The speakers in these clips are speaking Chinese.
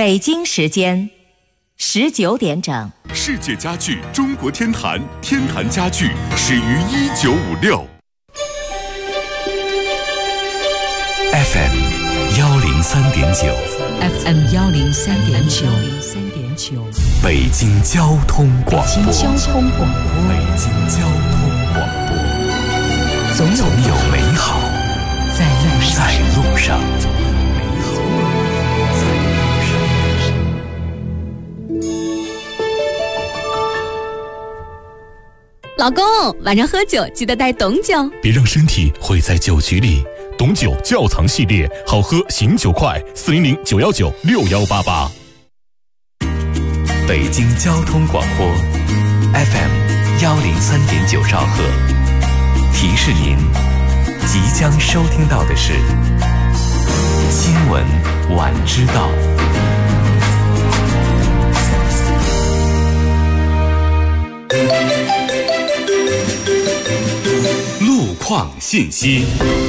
北京时间19点整。 世界家具中国天坛，天坛家具始于1956。FM 103.9 FM 103.9 北京交通广播。 北京交通广播，总有美好在路上。 老公，晚上喝酒记得带董酒， 别让身体毁在酒局里。董酒窖藏系列，好喝醒酒快，400-919-6188。 北京交通广播 FM 103.9兆赫，提示您即将收听到的是新闻晚知道。 路况信息。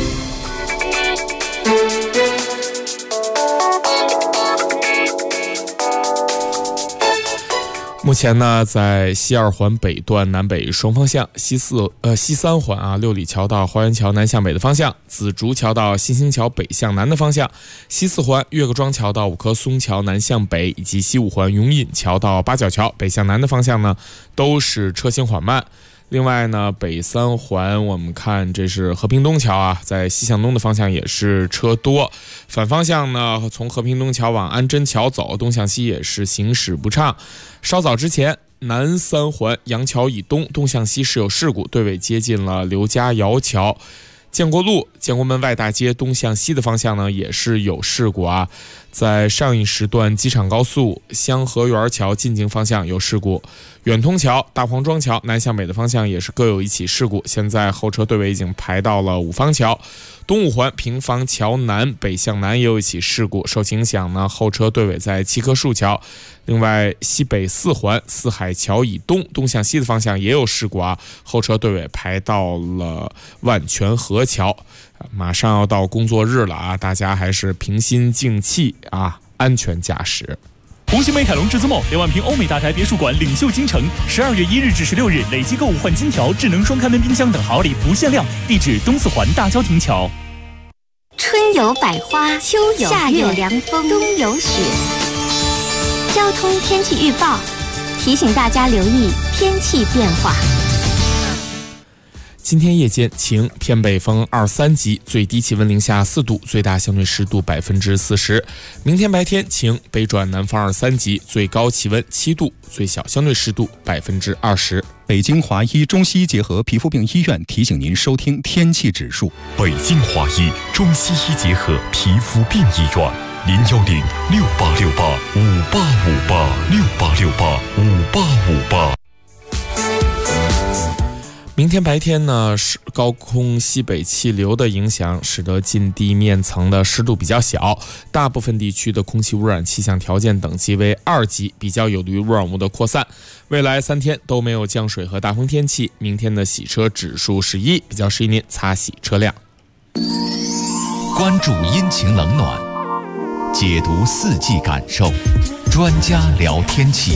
目前呢，在西二环北段南北双方向，西三环六里桥到花园桥南向北的方向，紫竹桥到新兴桥北向南的方向，西四环岳各庄桥到五棵松桥南向北，以及西五环永隐桥到八角桥北向南的方向呢，都是车行缓慢。另外呢，北三环我们看这是和平东桥在西向东的方向也是车多，反方向呢，从和平东桥往安贞桥走，东向西也是行驶不畅。稍早之前，南三环杨桥以东东向西是有事故，队尾接近了刘家窑桥。建国路建国门外大街东向西的方向呢，也是有事故在上一时段机场高速香河园桥进京方向有事故，远通桥大黄庄桥南向北的方向也是各有一起事故，现在后车队尾已经排到了五方桥。东五环平房桥南北向南也有一起事故，受其影响呢，后车队尾在七棵树桥。另外西北四环四海桥以东东向西的方向也有事故后车队尾排到了万泉河桥。马上要到工作日了大家还是平心静气安全驾驶。 红星美凯龙至尊梦2万平欧美大宅别墅馆领袖京城，12月1日至16日累计购物换金条、智能双开门冰箱等好礼不限量。地址东四环大交亭桥。 春有百花，秋有夏有凉风，冬有雪。交通天气预报提醒大家留意天气变化。 今天夜间晴，偏北风2-3级，最低气温零下4度，最大相对湿度40%。明天白天晴，北转南风2-3级，最高气温7度，最小相对湿度20%。 北京华医中西医结合皮肤病医院提醒您收听天气指数。 北京华医中西医结合皮肤病医院，010-6868-5858，6868-5858。 明天白天呢，高空西北气流的影响使得近地面层的湿度比较小，大部分地区的空气污染气象条件等级为2级，比较有利于污染物的扩散。未来3天都没有降水和大风天气，明天的洗车指数是1，比较适宜您擦洗车辆。 关注阴晴冷暖，解读四季感受，专家聊天气。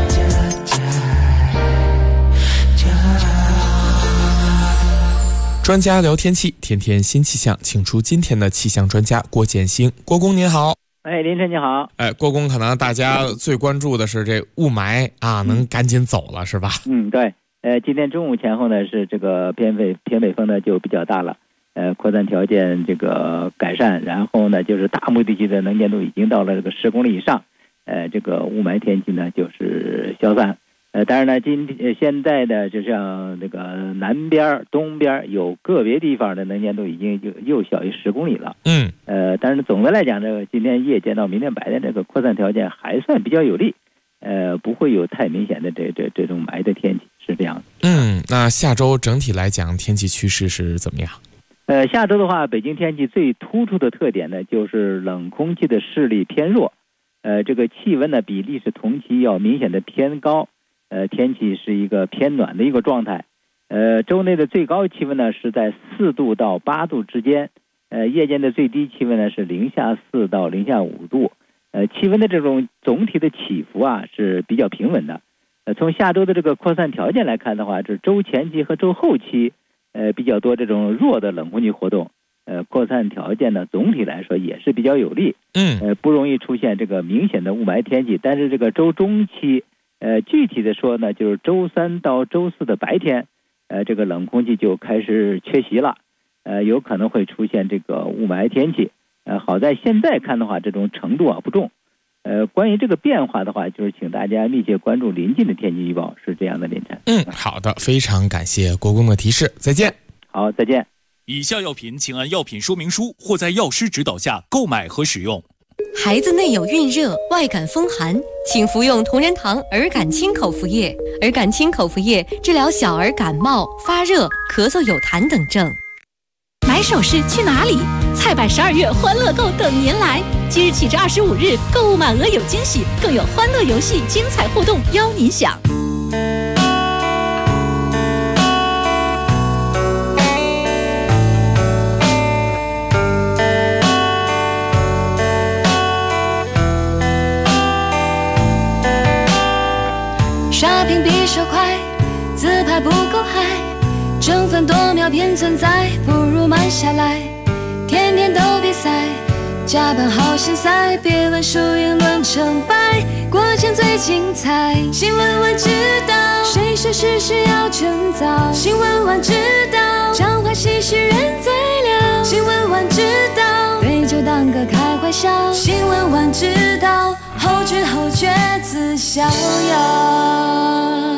专家聊天气，天天新气象，请出今天的气象专家郭建兴。郭工您好。 林晨你好。 郭工，可能大家最关注的是这雾霾能赶紧走了是吧？ 对。今天中午前后呢，是这个偏北风呢就比较大了，扩散条件这个改善，然后呢就是大部地区的能见度已经到了这个10公里以上，这个雾霾天气呢就是消散。当然呢，现在的就像那个南边、东边有个别地方的能见度已经又小于10公里了。但是总的来讲，这个今天夜间到明天白天这个扩散条件还算比较有利，不会有太明显的这种霾的天气，是这样的。 那下周整体来讲天气趋势是怎么样？ 下周的话，北京天气最突出的特点呢，就是冷空气的势力偏弱，这个气温呢比历史同期要明显的偏高。天气是一个偏暖的一个状态，周内的最高气温呢是在4度到8度之间，夜间的最低气温呢是零下4到零下5度， 气温的这种总体的起伏啊是比较平稳的。从下周的这个扩散条件来看的话，是周前期和周后期比较多这种弱的冷空气活动，扩散条件呢总体来说也是比较有利，不容易出现这个明显的雾霾天气。但是这个周中期，具体的说呢，就是周3到周4的白天，这个冷空气就开始缺席了，有可能会出现这个雾霾天气。好在现在看的话，这种程度啊不重。关于这个变化的话，就是请大家密切关注临近的天气预报，是这样的，林晨。 好的，非常感谢国公的提示，再见。 好，再见。 以下药品请按药品说明书或在药师指导下购买和使用。 孩子内有孕热、外感风寒，请服用同仁堂儿感清口服液。儿感清口服液治疗小儿感冒、发热、咳嗽有痰等症。 买首饰去哪里？菜百12月欢乐购等您来！即日起至25日，购物满额有惊喜，更有欢乐游戏、精彩互动邀您享。 刷屏比手快，自拍不够嗨，争分夺秒偏存在，不如慢下来。天天都比赛，加班好心塞，别问输赢论成败，过程最精彩。新闻晚知道，谁说事事要趁早？新闻晚知道，讲话喜剧人最了。新闻晚知道，对就当个开怀笑。新闻晚知道，后知后觉自逍遥。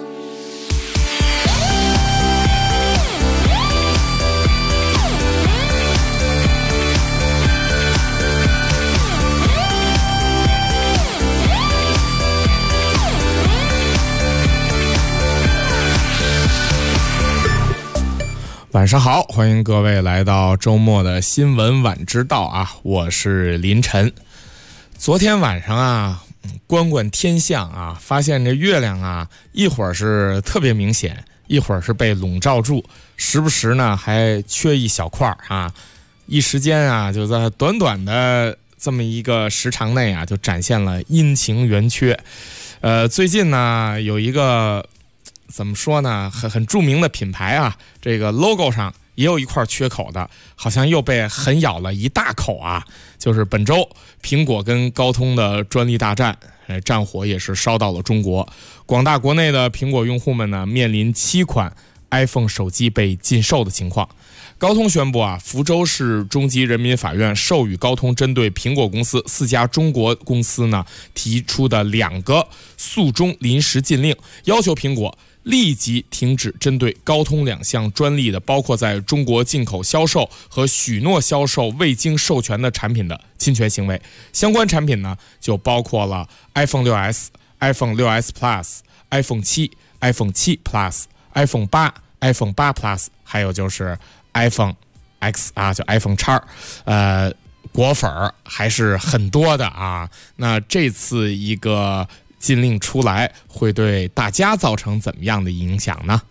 晚上好，欢迎各位来到周末的新闻晚知道啊，我是林晨。昨天晚上啊，观天象啊，发现这月亮啊，一会儿是特别明显，一会儿是被笼罩住，时不时呢还缺一小块啊。一时间啊，就在短短的这么一个时长内啊，就展现了阴晴圆缺。最近呢，有一个怎么说呢，很著名的品牌啊，这个 logo 上也有一块缺口的，好像又被狠咬了一大口啊。就是本周苹果跟高通的专利大战，战火也是烧到了中国。广大国内的苹果用户们呢，面临7款 iPhone 手机被禁售的情况。高通宣布啊，福州市中级人民法院授予高通针对苹果公司4家中国公司呢提出的2个诉讼临时禁令，要求苹果立即停止针对高通2项专利的，包括在中国进口销售和许诺销售未经授权的产品的侵权行为。相关产品呢，就包括了 iPhone 6s、iPhone 6s Plus、iPhone 7、iPhone 7 Plus、iPhone 8、iPhone 8 Plus， 还有就是 iPhone X 啊，就 iPhone X。果粉还是很多的啊。那这次一个禁令出来，会对大家造成怎么样的影响呢？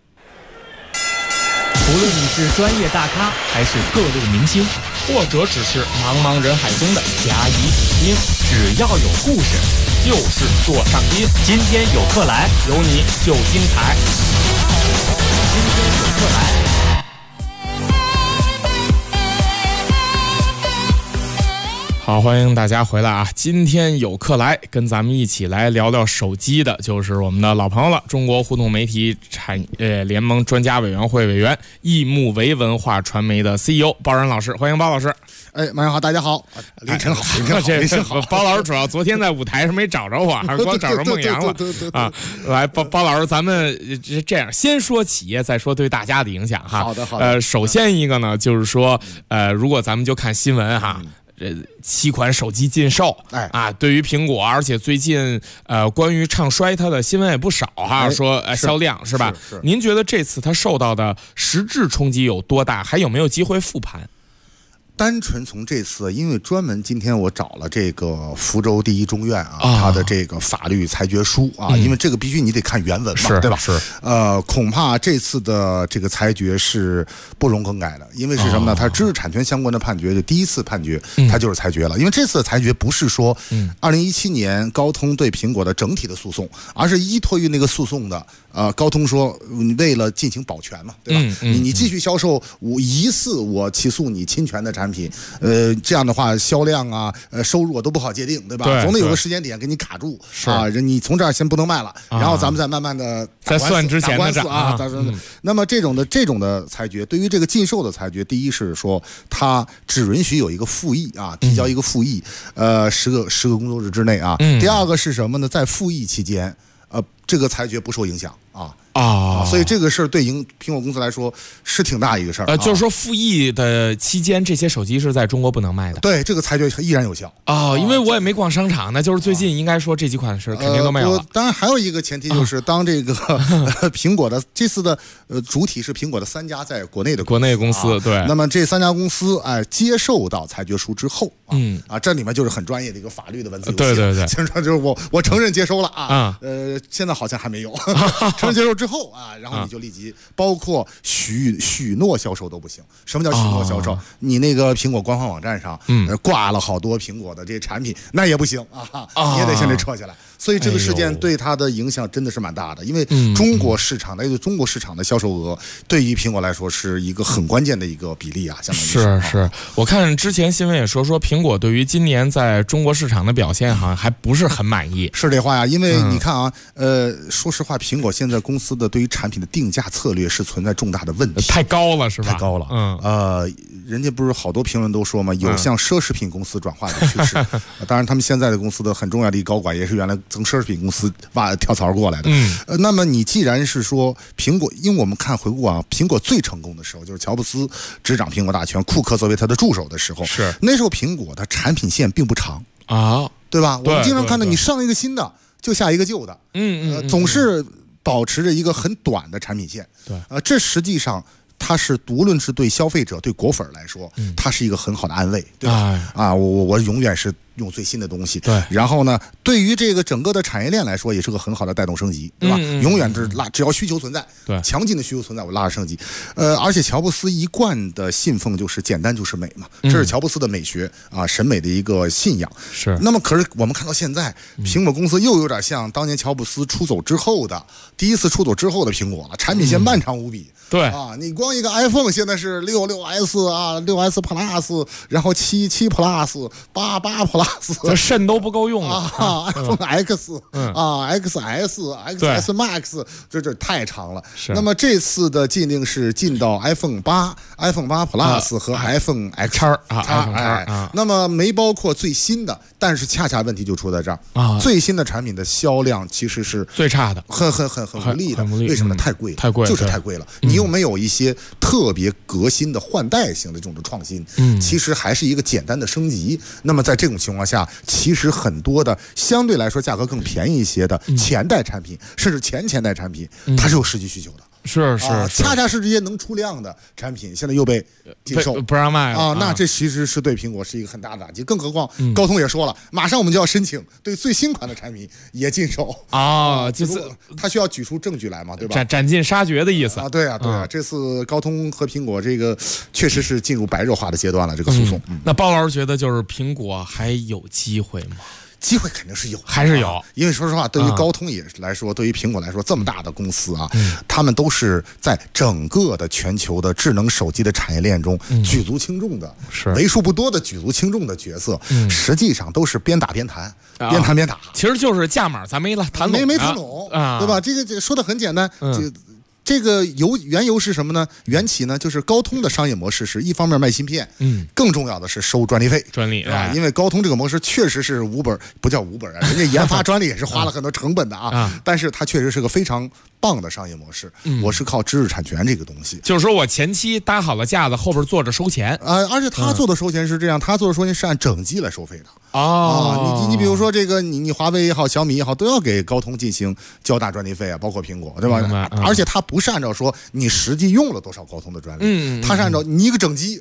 无论你是专业大咖，还是各路明星，或者只是茫茫人海中的甲乙丙丁，只要有故事，就是做上宾。今天有客来，有你就精彩。今天有客来。 好，欢迎大家回来啊！今天有客来，跟咱们一起来聊聊手机的，就是我们的老朋友了，中国互动媒体联盟专家委员会委员、易木维文化传媒的 CEO 包然老师，欢迎包老师。 晚上好，大家好，凌晨好，凌晨好。 包老师主要昨天在舞台上没找着我，还是光找着孟阳了啊？来，包老师，咱们这样先说企业，再说对大家的影响哈。 好的。 首先一个呢，就是说如果咱们就看新闻哈。7款手机禁售，对于苹果，而且最近关于唱衰它的新闻也不少哈，说销量是吧？ 是。 您觉得这次它受到的实质冲击有多大？还有没有机会复盘？ 单纯从这次，因为专门今天我找了这个福州第一中院它的这个法律裁决书因为这个必须你得看原文嘛，对吧？ 是。 恐怕这次的这个裁决是不容更改的，因为是什么呢？它知识产权相关的判决就第一次判决，它就是裁决了。因为这次的裁决不是说2017年高通对苹果的整体的诉讼，而是依托于那个诉讼的。高通说为了进行保全嘛，对吧？你继续销售疑似我起诉你侵权的产品，这样的话销量收入都不好界定，对吧？总得有个时间点给你卡住你从这儿先不能卖了，然后咱们再慢慢的在算之前的那么这种的裁决，对于这个禁售的裁决，第一是说它只允许有一个复议提交一个复议，10个工作日之内第二个是什么呢？在复议期间，这个裁决不受影响所以这个事儿对苹果公司来说是挺大一个事儿。 就是说复议的期间，这些手机是在中国不能卖的。 对，这个裁决依然有效因为我也没逛商场，那就是最近应该说这几款是肯定都没有了。 当然还有一个前提就是，当这个苹果的这次的主体是苹果的3家在国内的公司对。 那么这3家公司接受到裁决书之后这里面就是很专业的一个法律的文字游戏。 对， 就是我承认接收了现在好像还没有承认接受之后然后你就立即包括许诺销售都不行。什么叫许诺销售？你那个苹果官方网站上挂了好多苹果的这些产品，那也不行你也得先得撤下来。所以这个事件对它的影响真的是蛮大的，因为中国市场的销售额对于苹果来说是一个很关键的一个比例相当于是。我看之前新闻也说苹果对于今年在中国市场的表现好像还不是很满意。 是这话因为你看说实话，苹果现在公司的对于产品的定价策略是存在重大的问题， 太高了是吧？ 太高了。人家不是好多评论都说嘛，有向奢侈品公司转化的趋势。当然，他们现在的公司的很重要的一高管也是原来从奢侈品公司跳槽过来的。那么你既然是说苹果，因为我们回顾苹果最成功的时候就是乔布斯执掌苹果大权，库克作为他的助手的时候， 是那时候苹果的产品线并不长对吧？我们经常看到你上一个新的就下一个旧的，总是保持着一个很短的产品线。 对， 这实际上它是无论是对消费者对果粉来说，它是一个很好的安慰，对吧？我永远是用最新的东西。 对， 然后呢，对于这个整个的产业链来说，也是个很好的带动升级，对吧？永远是只要需求存在， 对， 强劲的需求存在，我拉着升级。而且乔布斯一贯的信奉就是简单就是美嘛，这是乔布斯的美学审美的一个信仰。 是。 那么可是我们看到现在，苹果公司又有点像当年乔布斯第一次出走之后的苹果了，产品线漫长无比。 对你光一个 iPhone 现在是6S 6S Plus， 然后7 Plus 8 Plus， 这肾都不够用了 iPhone X XS Max， 这太长了。那么这次的禁令是禁到 iPhone 8 Plus 和 iPhone X。那么没包括最新的，但是恰恰问题就出在这儿最新的产品的销量其实是最差的， 很无力的。为什么呢？太贵了，就是太贵了。你又没有一些特别革新的换代型的这种创新，其实还是一个简单的升级。那么在这种情况下，其实很多的相对来说价格更便宜一些的前代产品，甚至前代产品，它是有实际需求的。 是恰恰是这些能出量的产品，现在又被禁售不让卖了那这其实是对苹果是一个很大的打击。更何况高通也说了，马上我们就要申请对最新款的产品也禁售就是他需要举出证据来嘛，对吧？ 斩尽杀绝的意思对啊。这次高通和苹果这个确实是进入白热化的阶段了，这个诉讼。 那包老师觉得就是苹果还有机会吗？ 机会肯定是有， 还是有， 因为说实话，对于高通也来说，对于苹果来说，这么大的公司他们都是在整个的全球的智能手机的产业链中举足轻重的，为数不多的举足轻重的角色，实际上都是边打边谈，边谈边打， 其实就是价码咱没谈拢， 没谈拢对吧？这个说的很简单，这个缘由是什么呢？缘起呢，就是高通的商业模式是一方面卖芯片，更重要的是收专利费，因为高通这个模式确实是不叫无本人家研发专利也是花了很多成本的但是它确实是个非常棒的商业模式。我是靠知识产权这个东西， 就是说我前期搭好了架子，后边坐着收钱而且他做的收钱是这样，他做的收钱是按整机来收费的。你比如说这个你华为也好，小米也好，都要给高通进行交大专利费包括苹果，对吧？而且它不是按照说你实际用了多少高通的专利，它是按照你一个整机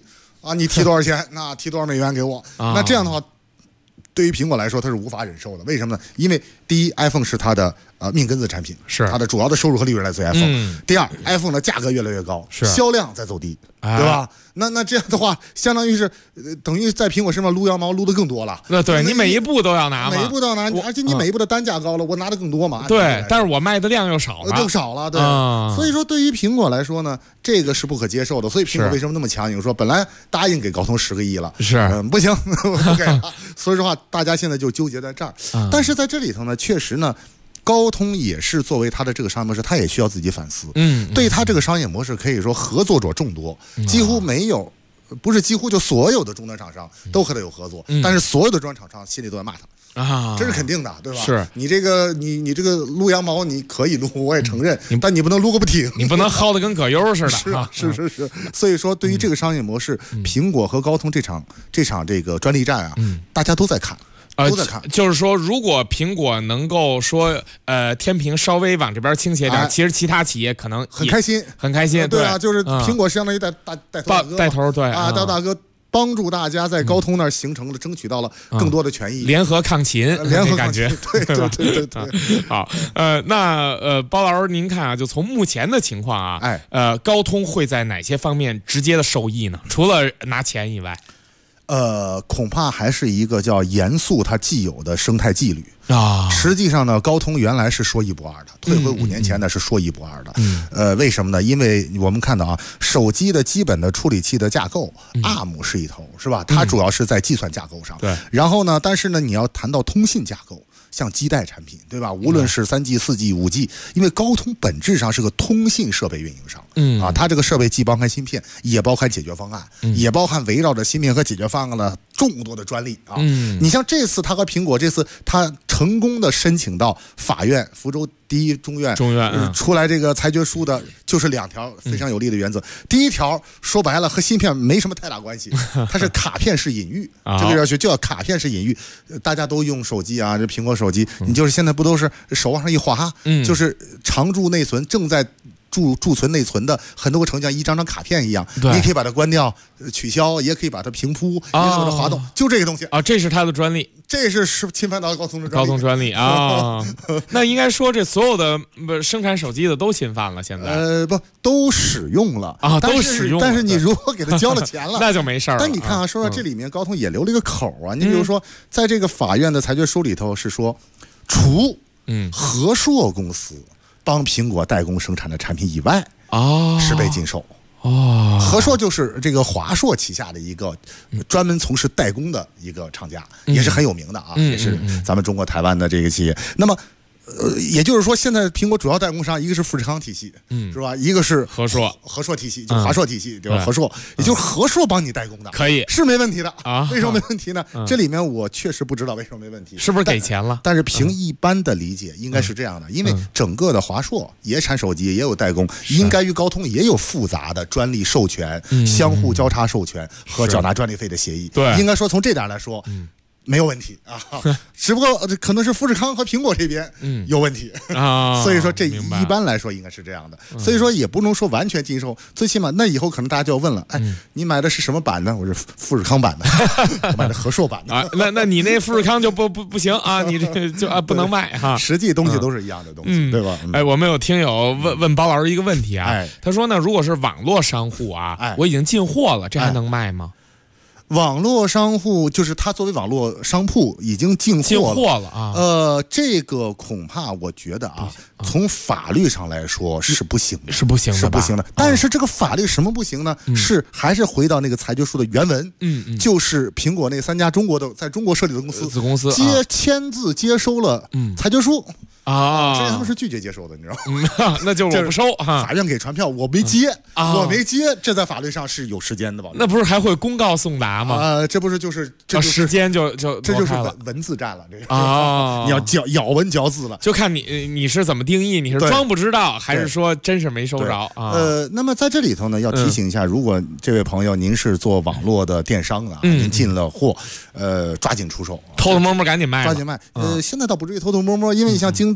啊，你提多少钱？那提多少美元给我？那这样的话，对于苹果来说，它是无法忍受的。为什么呢？因为第一 ，iPhone 是它的命根子产品， 是它的主要的收入和利润来自于 iPhone。第二 ，iPhone 的价格越来越高，销量在走低，对吧？那这样的话，相当于是等于在苹果身上撸羊毛撸的更多了。 那对你每一步都要拿嘛， 每一步都要拿，而且你每一步的单价高了，我拿的更多嘛。 对，但是我卖的量又少了，对。所以说，对于苹果来说呢，这个是不可接受的。所以苹果为什么那么强硬？说本来答应给高通10个亿了，不行，不给了。所以说话，大家现在就纠结在这儿。但是在这里头呢，确实呢。高通也是作为它的这个商业模式，它也需要自己反思。对它这个商业模式可以说合作者众多，几乎没有，不是几乎就所有的终端厂商都和它有合作，但是所有的终端厂商心里都在骂它啊，这是肯定的，对吧？ 是你这个你这个撸羊毛你可以撸，我也承认，但你不能撸个不停， 你不能薅得跟葛优似的。 是。所以说，对于这个商业模式，苹果和高通这场这个专利战啊，大家都在看。都在看， 就是说，如果苹果能够说，天平稍微往这边倾斜点，其实其他企业可能很开心， 对啊，就是苹果相当于带头，对啊，大哥帮助大家在高通那儿形成了，争取到了更多的权益， 联合抗秦，感觉， 对。 好，那包老师您看啊，就从目前的情况啊，高通会在哪些方面直接的受益呢？除了拿钱以外。 恐怕还是一个叫严肃它既有的生态纪律啊。实际上呢，高通原来是说一不二的，退回5年前呢是说一不二的。为什么呢？因为我们看到啊，手机的基本的处理器的架构，ARM 是一头，是吧？它主要是在计算架构上。 对。 然后呢，但是呢，你要谈到通信架构。像基带产品，对吧？无论是3G、4G、5G， 因为高通本质上是个通信设备运营商，它这个设备既包含芯片，也包含解决方案，也包含围绕着芯片和解决方案的众多的专利啊。你像这次他和苹果，这次他成功的申请到法院，福州第一中院出来这个裁决书的，就是2条非常有利的原则。第一条说白了和芯片没什么太大关系，它是卡片式隐喻，这个要求就要卡片式隐喻。大家都用手机啊，这苹果手机，你就是现在不都是手往上一滑，就是常驻内存正在贮存内存的很多个程序，像一张张卡片一样，你可以把它关掉、取消，也可以把它平铺，也可以把它滑动，就这个东西啊，这是它的专利， 这是侵犯到高通的专利啊。那应该说这所有的生产手机的都侵犯了，现在不都使用了啊， 都使用了， 但是你如果给他交了钱了， 那就没事了。 但你看啊，说到这里面，高通也留了一个口啊。你比如说，在这个法院的裁决书里头是说，除和硕公司帮苹果代工生产的产品以外是被禁售。和硕就是这个华硕旗下的一个专门从事代工的一个厂家，也是很有名的啊，也是咱们中国台湾的这个企业。那么也就是说，现在苹果主要代工商一个是富士康体系，是吧？一个是和硕体系，就华硕体系，对吧？和硕，也就是和硕帮你代工的， 可以是没问题的啊。为什么没问题呢？这里面我确实不知道为什么没问题， 是不是给钱了？ 但是凭一般的理解，应该是这样的，因为整个的华硕也产手机，也有代工，应该与高通也有复杂的专利授权、相互交叉授权和缴纳专利费的协议。 对， 应该说从这点来说，没有问题啊，只不过可能是富士康和苹果这边有问题啊，所以说这一般来说应该是这样的，所以说也不能说完全禁售，最起码那以后可能大家就要问了，哎，你买的是什么版呢？我是富士康版的，我买的和硕版的啊，那你那富士康就不行啊，你这就不能卖哈， 实际东西都是一样的东西，对吧？ 哎，我们有听友问包老师一个问题啊，他说呢，如果是网络商户啊，我已经进货了，这还能卖吗？ 网络商户就是他作为网络商铺已经进货了啊。 这个恐怕我觉得啊，从法律上来说是不行的， 是不行的。 但是这个法律什么不行呢？是还是回到那个裁决书的原文，就是苹果那3家中国的在中国设立的子公司签字接收了裁决书。之前他们是拒绝接收的，你知道吗？那就我不收啊！ 法院给传票，我没接，这在法律上是有时间的吧？ 那不是还会公告送达吗？ 这不是就是时间这就是文字战了，这个啊，你要咬文嚼字了， 就看你是怎么定义，你是装不知道，还是说真是没收着啊？ 那么在这里头呢，要提醒一下，如果这位朋友您是做网络的电商的，您进了货，抓紧出售， 偷偷摸摸赶紧卖， 抓紧卖。现在倒不至于偷偷摸摸，因为你像京东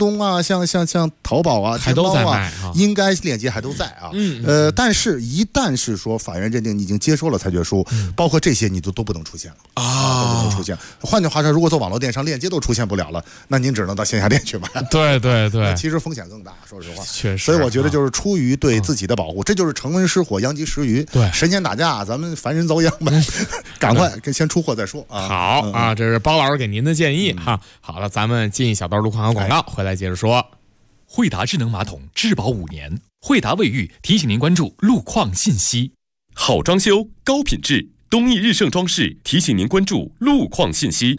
东啊，像淘宝啊、天猫啊，应该链接还都在啊。但是一旦是说法院认定你已经接收了裁决书，包括这些你都不能出现了啊，都不能出现。换句话说，如果做网络电商，链接都出现不了了，那您只能到线下店去买。 对， 其实风险更大，说实话。 确实。 所以我觉得就是出于对自己的保护，这就是成文失火，殃及池鱼。 对， 神仙打架，咱们凡人遭殃呗，赶快先出货再说啊。 好啊，这是包老师给您的建议哈。好了，咱们进一小段路况和广告，回来接着说。 惠达智能马桶质保5年，惠达卫浴提醒您关注路况信息。好装修高品质，东义日盛装饰提醒您关注路况信息。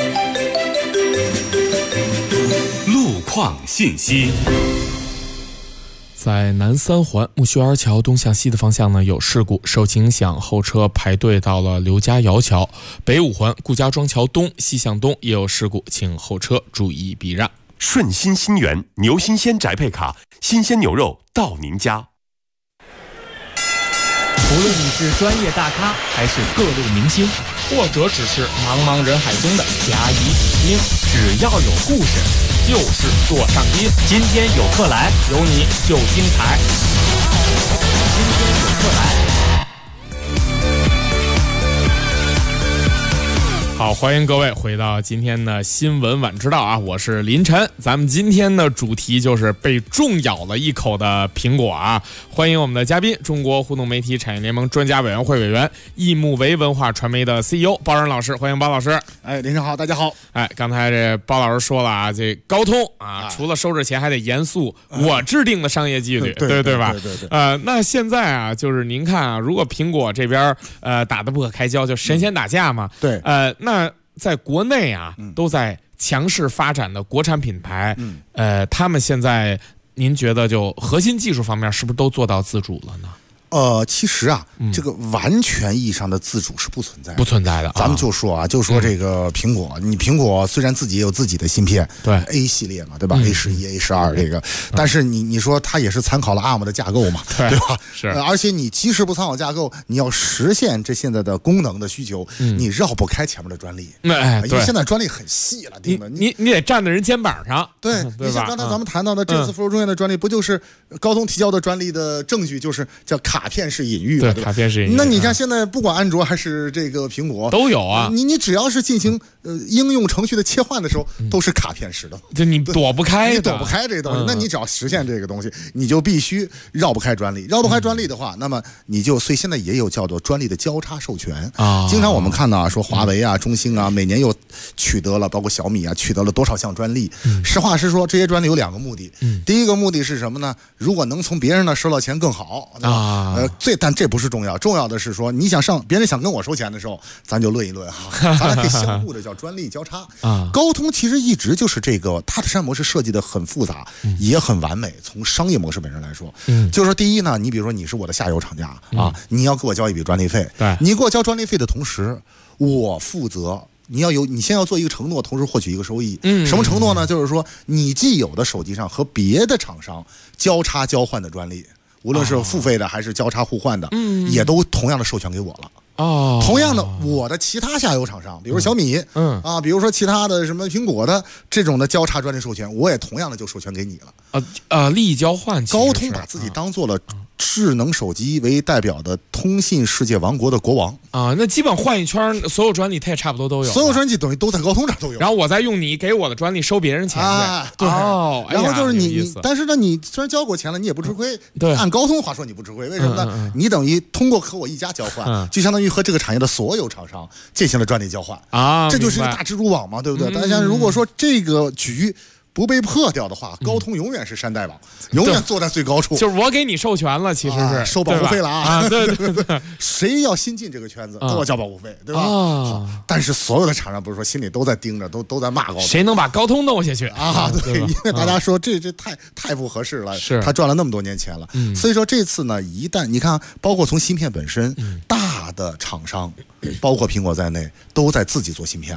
路况信息。 在南三环木樨园桥东向西的方向呢有事故，受其影响，后车排队到了刘家窑桥。北五环顾家庄桥东西向东也有事故，请后车注意避让。 顺心新源牛新鲜宅配卡，新鲜牛肉到您家。 无论你是专业大咖还是各路明星，或者只是茫茫人海中的甲乙丙丁，只要有故事就是做上宾。今天有客来，有你就精彩。今天有客来。 好，欢迎各位回到今天的新闻晚知道啊，我是林晨。咱们今天的主题就是被重咬了一口的苹果啊。欢迎我们的嘉宾，中国互动媒体产业联盟专家委员会委员、易木维文化传媒的 CEO 包仁老师，欢迎包老师。 林晨好，大家好。 刚才这包老师说了啊，这高通啊，除了收着钱还得严肃我制定的商业纪律，对吧？对。那现在啊，就是您看啊，如果苹果这边打得不可开交，就神仙打架嘛， 对， 那在国内啊，都在强势发展的国产品牌，他们现在您觉得就核心技术方面是不是都做到自主了呢？ 其实啊，这个完全意义上的自主是不存在的。咱们就说啊，这个苹果，你苹果虽然自己也有自己的芯片， 对 A 系列嘛，对吧？A11、A12这个，但是你说它也是参考了 ARM 的架构嘛，对吧？ 是， 而且你即使不参考架构，你要实现这现在的功能的需求，你绕不开前面的专利。因为现在专利很细了，定的你得站在人肩膀上。 对，你像刚才咱们谈到的这次富士中院的专利，不就是高通提交的专利的证据，就是叫卡片式隐喻嘛？ 对，卡片式隐喻。 那你看现在不管安卓还是这个苹果都有啊， 你只要是进行应用程序的切换的时候，都是卡片式的， 就你躲不开， 你躲不开这个东西。那你只要实现这个东西，你就必须绕不开专利。绕不开专利的话，那么你就所以现在也有叫做专利的交叉授权啊。经常我们看到啊，说华为啊、中兴啊，每年又取得了，包括小米啊，取得了多少项专利。实话实说，这些专利有2个目的。第一个目的是什么呢？如果能从别人那收到钱更好啊。但这不是重要，重要的是说，你想别人想跟我收钱的时候，咱就论一论哈，咱俩可以相互的叫专利交叉啊。高通其实一直就是这个，它的商业模式设计的很复杂，也很完美。从商业模式本身来说，就是说第一呢，你比如说你是我的下游厂家啊，你要给我交一笔专利费， 对， 你给我交专利费的同时，我负责。你先要做一个承诺，同时获取一个收益。什么承诺呢？就是说你既有的手机上和别的厂商交叉交换的专利。无论是付费的还是交叉互换的，也都同样的授权给我了。同样的，我的其他下游厂商，比如小米，比如说其他的什么苹果的这种的交叉专利授权，我也同样的就授权给你了。利益交换。 高通把自己当做了智能手机为代表的通信世界王国的国王啊，那基本换一圈，所有专利它也差不多都有。 所有专利等于都在高通这儿都有。 然后我再用你给我的专利收别人钱去。 对。然后就是你， 但是呢，你虽然交过钱了，你也不吃亏。 对。 按高通话说，你不吃亏，为什么呢？你等于通过和我一家交换，就相当于和这个产业的所有厂商进行了专利交换啊， 这就是一个大蜘蛛网嘛，对不对？大家想，如果说这个局不被破掉的话，高通永远是山大王，永远坐在最高处。 就是我给你授权了，其实是收保护费了啊！ 对， 谁要新进这个圈子，都要交保护费，对吧？好，但是所有的厂商不是说心里都在盯着，都在骂高通， 谁能把高通弄下去啊？对，因为大家说这太不合适了， 是他赚了那么多年钱了，所以说这次呢，一旦你看，包括从芯片本身，大的厂商，包括苹果在内，都在自己做芯片了。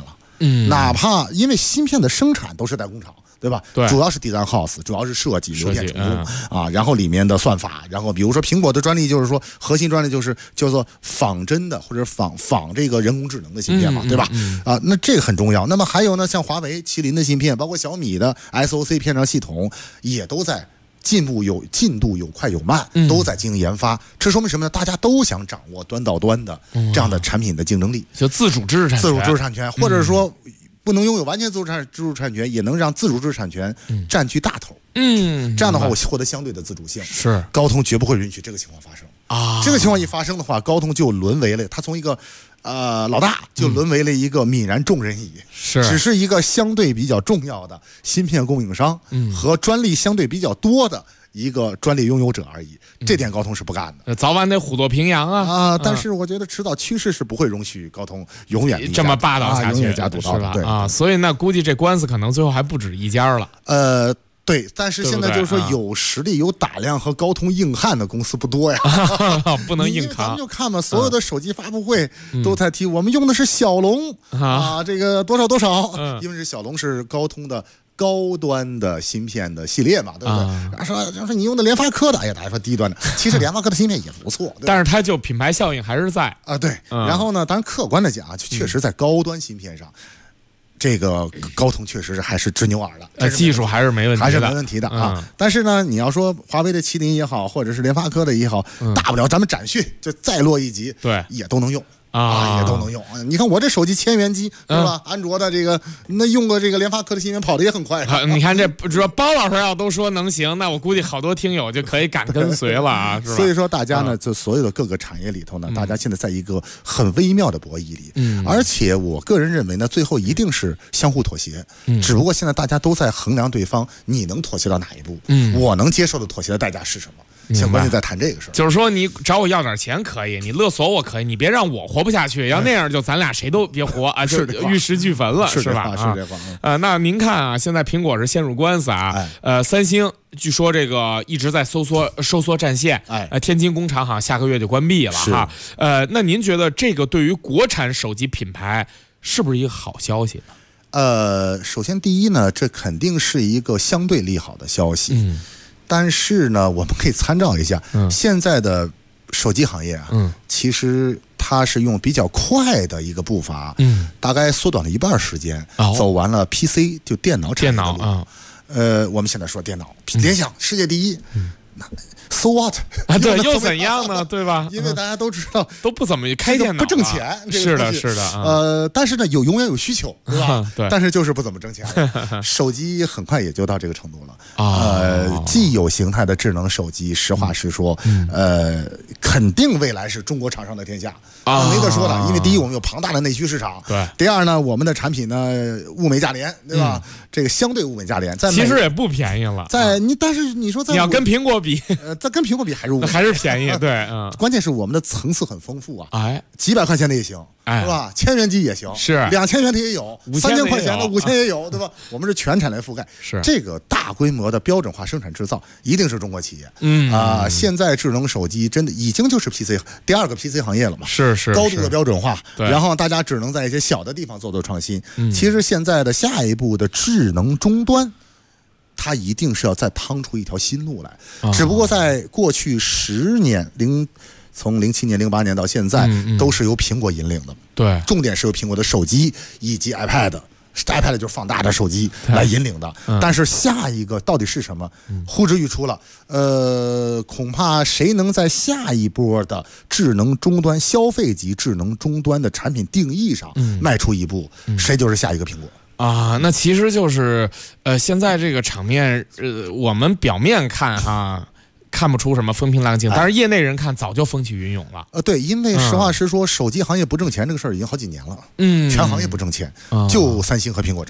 哪怕因为芯片的生产都是在工厂。对吧？ 对， 主要是 design house， 主要是设计流片程度啊，然后里面的算法，然后比如说苹果的专利就是说核心专利就是叫做仿真的或者仿这个人工智能的芯片嘛，对吧？啊，那这个很重要。那么还有呢，像华为、麒麟的芯片，包括小米的 SoC 片上系统，也都在进度有快有慢，都在进行研发。这说明什么呢？大家都想掌握端到端的这样的产品的竞争力， 就自主知识产权， 或者说。不能拥有完全自主产权，也能让自主知识产权占据大头。这样的话，我获得相对的自主性。 是高通绝不会允许这个情况发生啊！这个情况一发生的话，高通就沦为了他从一个老大就沦为了一个泯然众人矣，只是一个相对比较重要的芯片供应商和专利相对比较多的一个专利拥有者而已。这点高通是不干的， 早晚得虎夺平阳啊！ 但是我觉得迟早趋势是不会容许高通永远这么霸道下去， 永远加独到的，对啊。所以那估计这官司可能最后还不止一家了。 对，但是现在就是说有实力、有胆量和高通硬汉的公司不多呀， 不能硬扛。 咱们就看嘛，所有的手机发布会都在提，我们用的是骁龙啊，这个多少，因为是骁龙是高通的高端的芯片的系列嘛，对不对？说你用的联发科的，哎呀，大家说低端的，其实联发科的芯片也不错， 但是它就品牌效应还是在啊。对，然后呢，当然客观的讲，就确实在高端芯片上。这个高通确实是还是直牛耳的， 技术还是没问题的啊。但是呢，你要说华为的麒麟也好，或者是联发科的也好，大不了咱们展讯就再落一级， 对， 也都能用。也都能用。你看我这手机千元机是吧？安卓的这个，那用个这个联发科的芯片跑的也很快。 你看这包老师要都说能行，那我估计好多听友就可以敢跟随了啊，是吧？ 所以说大家呢，就所有的各个产业里头呢，大家现在在一个很微妙的博弈里。而且我个人认为呢，最后一定是相互妥协。只不过现在大家都在衡量对方，你能妥协到哪一步？我能接受的妥协的代价是什么？现在关键在谈这个事儿， 就是说你找我要点钱可以，你勒索我可以，你别让我活不下去。要那样就咱俩谁都别活啊，就玉石俱焚了，是吧？ 是这话。 那您看啊，现在苹果是陷入官司啊，三星据说这个一直在收缩战线，天津工厂好像下个月就关闭了哈。那您觉得这个对于国产手机品牌是不是一个好消息呢？首先第一呢，这肯定是一个相对利好的消息。但是呢，我们可以参照一下现在的手机行业啊，其实它是用比较快的一个步伐，大概缩短了一半时间，走完了 PC 就电脑产业的路。我们现在说电脑，联想世界第一。So what 啊？对，又怎样呢？对吧？ 因为大家都知道， 都不怎么开电脑， 不挣钱。 是的，是的。 但是呢，永远有需求，对吧？ 对。 但是就是不怎么挣钱。手机很快也就到这个程度了。既有形态的智能手机，实话实说，肯定未来是中国厂商的天下没得说的。因为第一，我们有庞大的内需市场； 对。 第二呢，我们的产品呢物美价廉，对吧？这个相对物美价廉， 其实也不便宜了。 但是你说你要跟苹果比。 再跟苹果比还是便宜，对， 关键是我们的层次很丰富啊，几百块钱的也行，是吧？千元机也行， 是 2000元的也有，3000块钱的5000也有，对吧？我们是全产业覆盖， 是这个大规模的标准化生产制造，一定是中国企业。现在智能手机真的已经就是 第二个 PC 行业了嘛？ 是高度的标准化，然后大家只能在一些小的地方做创新。其实现在的下一步的智能终端。它一定是要再趟出一条新路来，只不过在过去10年，从07年、08年到现在，都是由苹果引领的。 对， 重点是由苹果的手机以及 iPad 就是放大的手机来引领的。但是下一个到底是什么？呼之欲出了。恐怕谁能在下一波的智能终端、消费级智能终端的产品定义上迈出一步，谁就是下一个苹果。 那其实就是现在这个场面，我们表面看哈，看不出什么风平浪静，但是业内人看早就风起云涌了。 对，因为实话实说，手机行业不挣钱这个事儿已经好几年了，全行业不挣钱，就三星和苹果挣钱。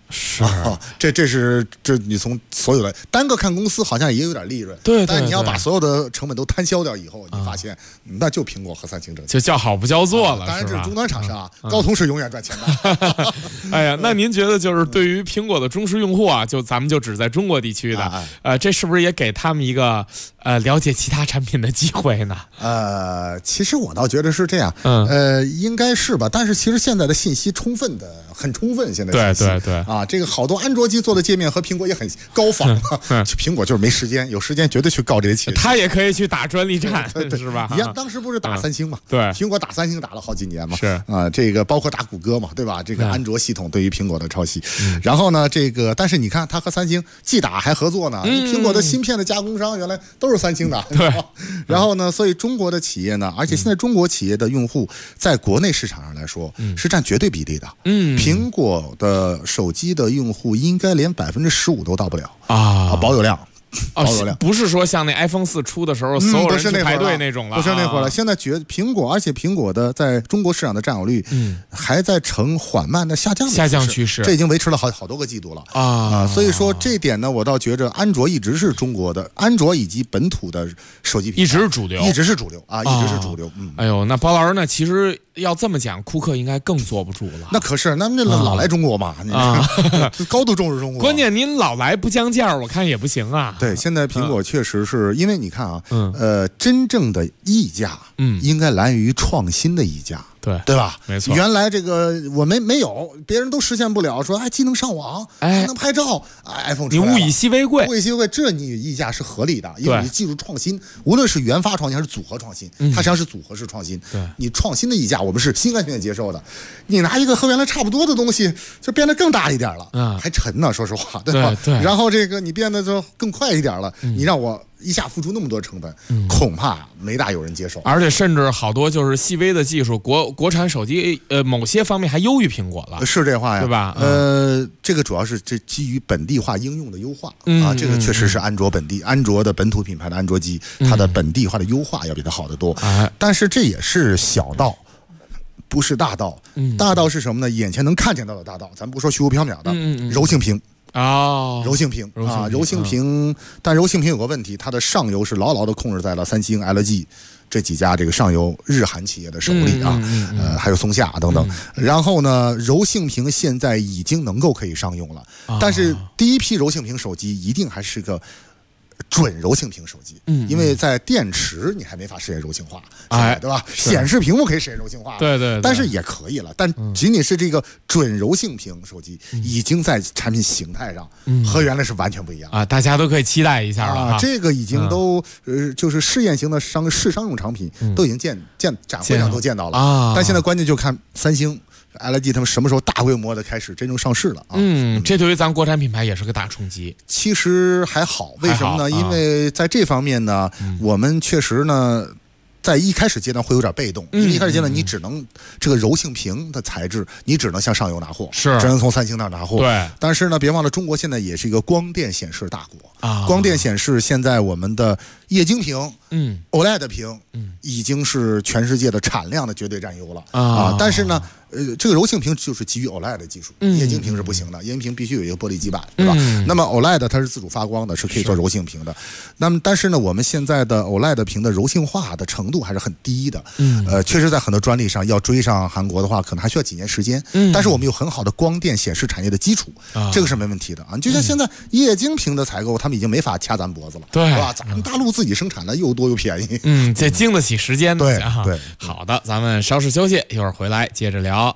是， 这你从所有的单个看公司好像也有点利润， 对， 但你要把所有的成本都摊销掉以后，你发现那就苹果和三星挣钱， 就叫好不叫座了。 当然这是终端厂商，高通是永远赚钱的。 哎呀，那您觉得就是对于苹果的忠实用户啊，咱们就只在中国地区的，这是不是也给他们一个了解其他产品的机会呢？ 其实我倒觉得是这样，应该是吧。但是其实现在的信息很充分，现在信息对啊，这个好多安卓机做的界面和苹果也很高仿，苹果就是没时间，有时间绝对去告这些企业。 他也可以去打专利战，是吧？ 一样，当时不是打三星嘛？ 对， 苹果打三星打了好几年嘛。 是这个包括打谷歌嘛，对吧？这个安卓系统对于苹果的抄袭，然后呢，但是你看，它和三星既打还合作呢。苹果的芯片的加工商原来都是三星的， 对。 然后呢，所以中国的企业呢，而且现在中国企业的用户在国内市场上来说是占绝对比例的。苹果的手机的用户应该连15%都到不了保有量。 不是说像那 iPhone 4出的时候，所有人去排队那种了， 不是那会儿了。现在而且苹果的在中国市场的占有率，还在呈缓慢的下降趋势， 这已经维持了好多个季度了所以说这点呢，我倒觉着安卓一直是中国的安卓以及本土的手机品牌一直是主流。 哎呦，那包老师呢？其实要这么讲，库克应该更坐不住了。 那可是，那老来中国嘛，高度重视中国。 关键您老来不降价，我看也不行啊。 对，现在苹果确实是因为你看啊，真正的溢价，应该来源于创新的溢价。对吧？ 没错。 原来这个我没有，别人都实现不了。说既能上网，还能拍照，iPhone 你物以稀为贵， 这你溢价是合理的，因为你技术创新，无论是研发创新还是组合创新，它实际上是组合式创新。 对， 你创新的溢价，我们是心甘情愿接受的。你拿一个和原来差不多的东西，就变得更大一点了，还沉呢，说实话，对吧？ 对。 然后这个你变得就更快一点了，你让我一下付出那么多成本，恐怕没大有人接受。 而且甚至好多就是细微的技术，国产手机某些方面还优于苹果了， 是这话呀， 对吧？ 这个主要是基于本地化应用的优化这个确实是安卓的本土品牌的安卓机，它的本地化的优化要比它好得多。但是这也是小道，不是大道。大道是什么呢？眼前能看见到的大道，咱不说虚无缥缈的，柔性屏。柔性屏，但柔性屏有个问题，它的上游是牢牢的控制在了三星、LG 这几家这个上游日韩企业的手里还有松下等等。然后呢，柔性屏现在已经可以商用了，但是第一批柔性屏手机一定还是个准柔性屏手机，因为在电池你还没法实现柔性化，对吧？显示屏幕可以实现柔性化， 对， 但是也可以了。但仅仅是这个准柔性屏手机，已经在产品形态上和原来是完全不一样大家都可以期待一下了这个已经都就是试验型的试商用产品都已经展会上都见到了但现在关键就看三星。LG 他们什么时候大规模的开始真正上市了这对于咱国产品牌也是个大冲击。 其实还好，为什么呢？因为在这方面呢，我们确实呢，在一开始阶段会有点被动，因为一开始阶段你只能这个柔性屏的材质，你只能向上游拿货，只能从三星那拿货。 对， 但是呢，别忘了中国现在也是一个光电显示大国光电显示现在我们的液晶屏OLED 屏已经是全世界的产量的绝对占优了但是呢这个柔性屏就是基于 OLED 的技术液晶屏是不行的，液晶屏必须有一个玻璃基板，对吧？那么 OLED 它是自主发光的，是可以做柔性屏的。那么但是呢，我们现在的 OLED 屏的柔性化的程度还是很低的确实在很多专利上要追上韩国的话，可能还需要几年时间但是我们有很好的光电显示产业的基础这个是没问题的就像现在液晶屏的采购他们已经没法掐咱脖子了， 对吧？咱们大陆自己生产的又多又便宜这经得起时间的对好的，咱们稍事休息，一会儿回来接着聊。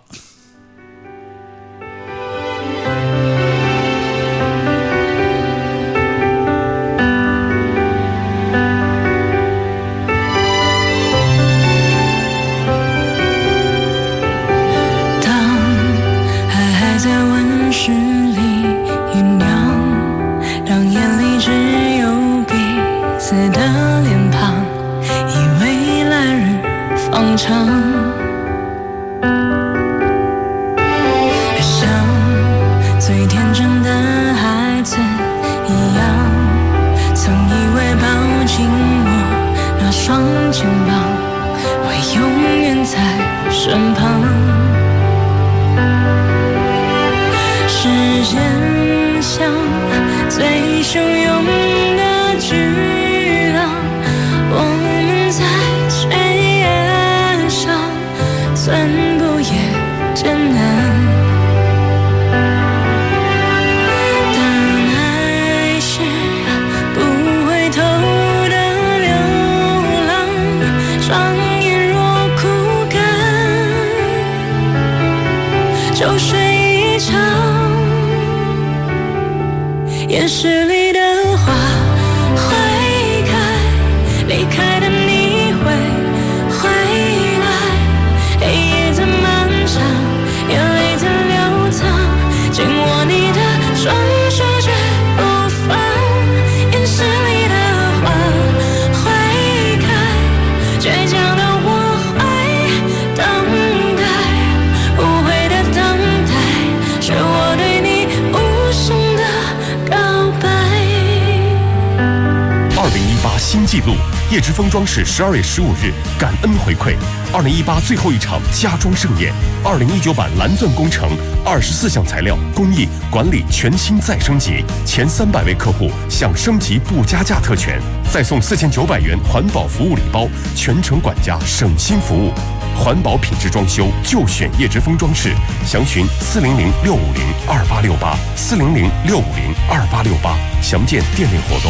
身旁。 时间像最汹涌的巨浪，我们在水面上寸步也艰难。但爱是不回头的流浪，双眼若枯干，就睡一场。夜市里的花会开，离开的你会回来。黑夜再漫长，眼泪再流淌，紧握你的双手绝不放。夜市里的花会开，倔强的我会等待，无悔的等待，是我对你无声的告白。 2018新纪录，叶之峰装饰12月15日感恩回馈2018最后一场家装盛宴，2019版蓝钻工程24项材料工艺管理全新再升级，前300位客户享升级不加价特权，再送4900元环保服务礼包，全程管家省心服务。环保品质装修就选叶之峰装饰，详询400-650-2868 400-650-2868，详见店内活动。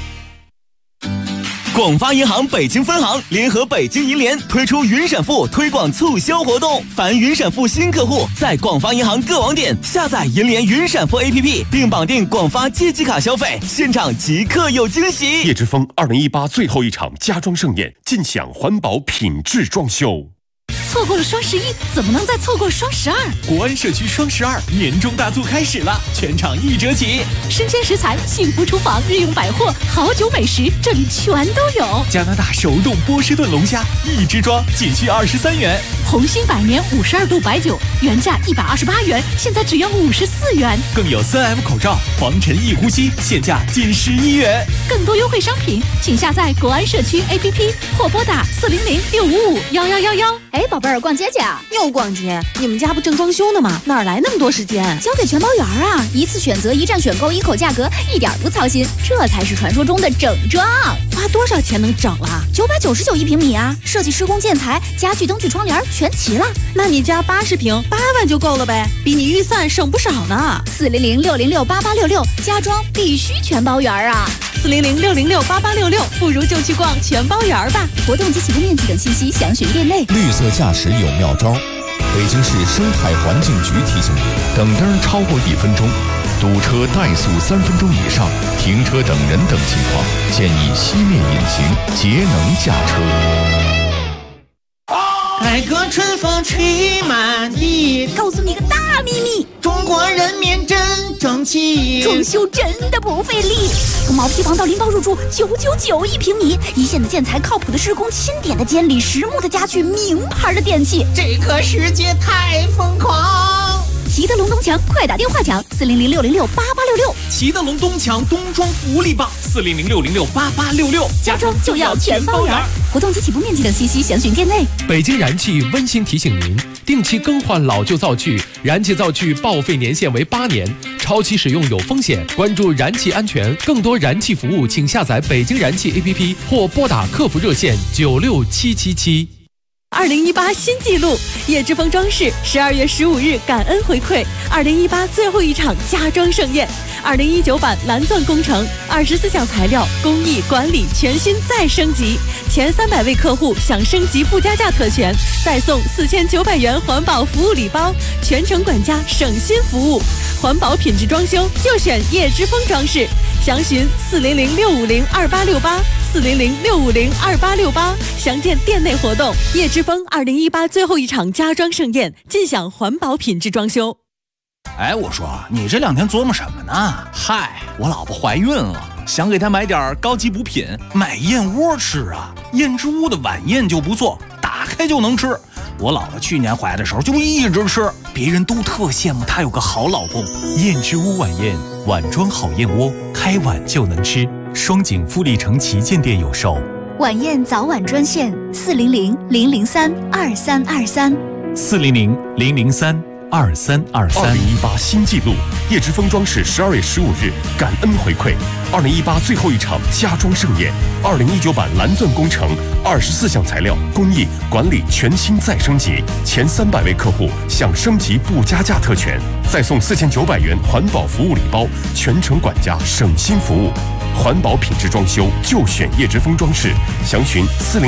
广发银行北京分行联合北京银联推出云闪付推广促销活动，凡云闪付新客户在广发银行各网点下载银联云闪付 APP， 并绑定广发借记卡消费，现场即刻有惊喜。 叶之峰2018最后一场家装盛宴，尽享环保品质装修。 错过了双11，怎么能再错过双12？ 国安社区双12年终大促开始了，全场1折起。 生鲜食材、幸福厨房、日用百货、好酒美食，这里全都有。 加拿大手冻波士顿龙虾，1支装仅需23元。 红星百年52度白酒，原价128元，现在只要54元。 更有3M 口罩，防尘易呼吸，现价仅11元。 更多优惠商品，请下载国安社区 APP 或拨打400-655-1111。 哎，宝贝儿，逛街去啊？ 又逛街？你们家不正装修呢吗？哪来那么多时间？ 交给全包园啊！一次选择，一站选购，一口价格，一点不操心，这才是传说中的整装。 花多少钱能整了 ？999一平米啊！设计、施工、建材、家具、灯具、窗帘全齐了。 那你家80平8万就够了呗，比你预算省不少呢。 400-606-8866，家装必须全包园啊 ！400-606-8866，不如就去逛全包园吧。 活动及起步面积等信息详询店内。 绿色驾驶有妙招，北京市生态环境局提醒你：等灯超过1分钟，堵车怠速3分钟以上，停车等人等情况，建议熄灭引擎，节能驾车。 改革春风吹满地， 告诉你个大秘密， 中国人民真争气， 装修真的不费力。从毛坯房到拎包入住，999一平米，一线的建材，靠谱的施工，钦点的监理，实木的家具，名牌的电器， 这个世界太疯狂。 齐德龙东墙，快打电话抢400-606-8866。 齐德龙东墙冬装福利棒，400-606-8866， 家装就要全包圆。活动及起步面积等信息详询店内。 北京燃气温馨提醒您：定期更换老旧灶具，燃气灶具报废年限为8年，超期使用有风险。关注燃气安全，更多燃气服务，请下载北京燃气 APP 或拨打客服热线96777。 2018新纪录，叶之峰装饰12月15日感恩回馈2018最后一场家装盛宴，2019版蓝钻工程24项材料工艺管理全新再升级，前300位客户享升级不加价特权，再送4900元环保服务礼包，全程管家省心服务，环保品质装修就选叶之峰装饰，详询400-650-2868 400-650-2868，详见店内活动。叶之峰2018最后一场家装盛宴，尽享环保品质装修。 哎，我说你这2天琢磨什么呢？嗨，我老婆怀孕了，想给她买点高级补品，买燕窝吃啊。燕之屋的晚宴就不错，打开就能吃。我老婆去年怀的时候就一直吃，别人都特羡慕她有个好老公。 燕之屋晚宴，碗装好燕窝，开碗就能吃。双井富力城旗舰店有售。 晚宴早晚专线400-003-2323 400-003-2323。 2323。 2018新纪录，叶之峰装饰12月15日感恩回馈2018最后一场家装盛宴，2019版蓝钻工程24项材料工艺管理全新再升级，前300位客户享升级不加价特权，再送4900元环保服务礼包，全程管家省心服务。环保品质装修就选叶之峰装饰，详询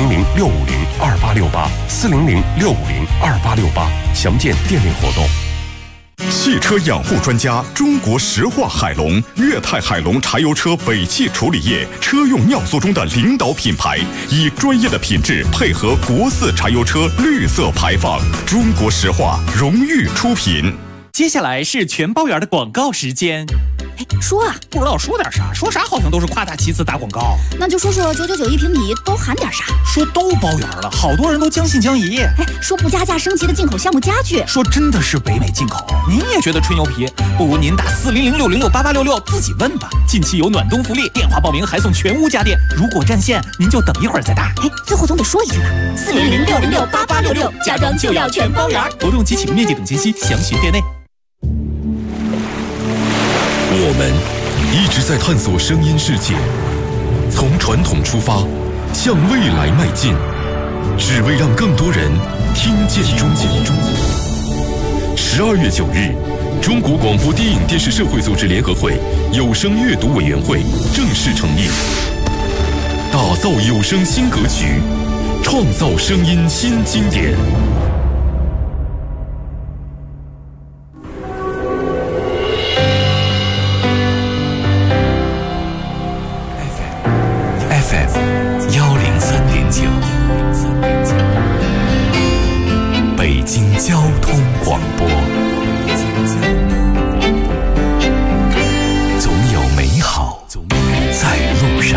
400-650-2868，400-650-2868，详见店内活动。 汽车养护专家中国石化海龙粤泰海龙柴油车尾气处理液车用尿素中的领导品牌，以专业的品质配合国4柴油车绿色排放，中国石化荣誉出品。 接下来是全包圆的广告时间。 说啊， 不知道说点啥，说啥好像都是夸大其词打广告。 那就说说999一平米都含点啥？ 说都包圆了，好多人都将信将疑。 说不加价升级的进口项目家具， 说真的是北美进口。您也觉得吹牛皮？不如您打400-606-8866自己问吧。近期有暖冬福利，电话报名还送全屋家电。如果占线，您就等一会儿再打。 最后总得说一句吧，400-606-8866，家装就要全包圆。 活动及启动面积等信息详询店内。 我们一直在探索声音世界，从传统出发，向未来迈进，只为让更多人听见中国。12月9日，中国广播电影电视社会组织联合会有声阅读委员会正式成立，打造有声新格局，创造声音新经典。 北京交通广播，总有美好在路上。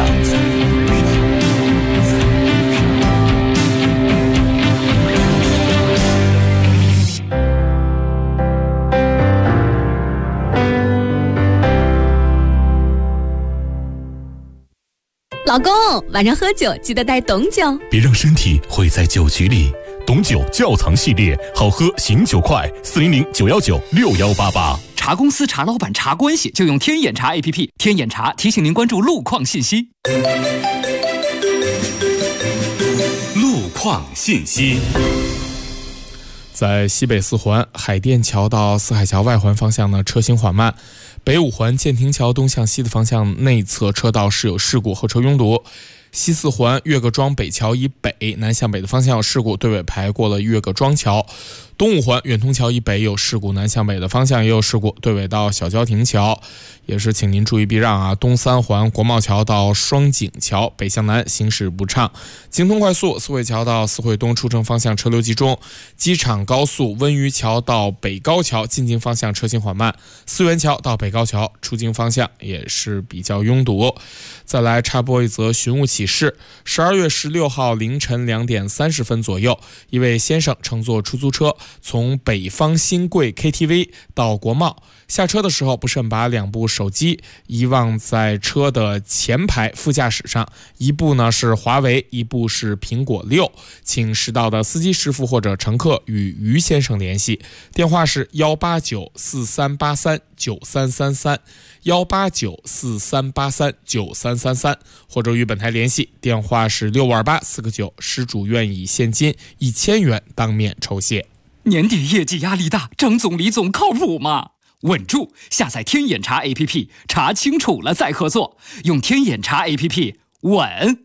老公，晚上喝酒记得带董酒， 别让身体毁在酒局里。董酒窖藏系列，好喝醒酒快，400-919-6188。 茶公司、茶老板、茶关系，就用天眼茶 APP。天眼茶提醒您关注路况信息。 路况信息。 在西北四环海淀桥到四海桥外环方向呢，车行缓慢；北五环建亭桥东向西的方向内侧车道是有事故，后车拥堵。西四环岳各庄北桥以北南向北的方向有事故，队尾排过了岳各庄桥。东五环远通桥以北有事故，南向北的方向也有事故，队尾到小交亭桥，也是请您注意避让啊。东三环国贸桥到双井桥北向南行驶不畅。京通快速四惠桥到四惠东出城方向车流集中。机场高速温榆桥到北高桥进京方向车行缓慢。四元桥到北高桥出京方向也是比较拥堵。再来插播一则寻物启事：12月16号凌晨2点30分左右，一位先生乘坐出租车从北方新贵 KTV 到国贸，下车的时候不慎把2部手机遗忘在车的前排副驾驶上，一部呢是华为，一部是苹果6，请识到的司机师傅或者乘客与于先生联系，电话是18943839333 18943839333，或者与本台联系，电话是6528-499，失主愿以现金1000元当面酬谢。 年底业绩压力大，张总李总靠谱吗？稳住！下载天眼查 APP， 查清楚了再合作，用天眼查 APP 稳。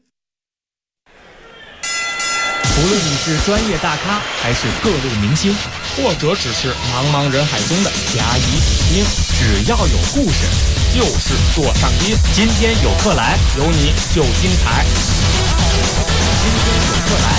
无论你是专业大咖还是各路明星，或者只是茫茫人海中的甲乙丙丁，只要有故事，就是做上宾。今天有客来，有你就精彩。今天有客来。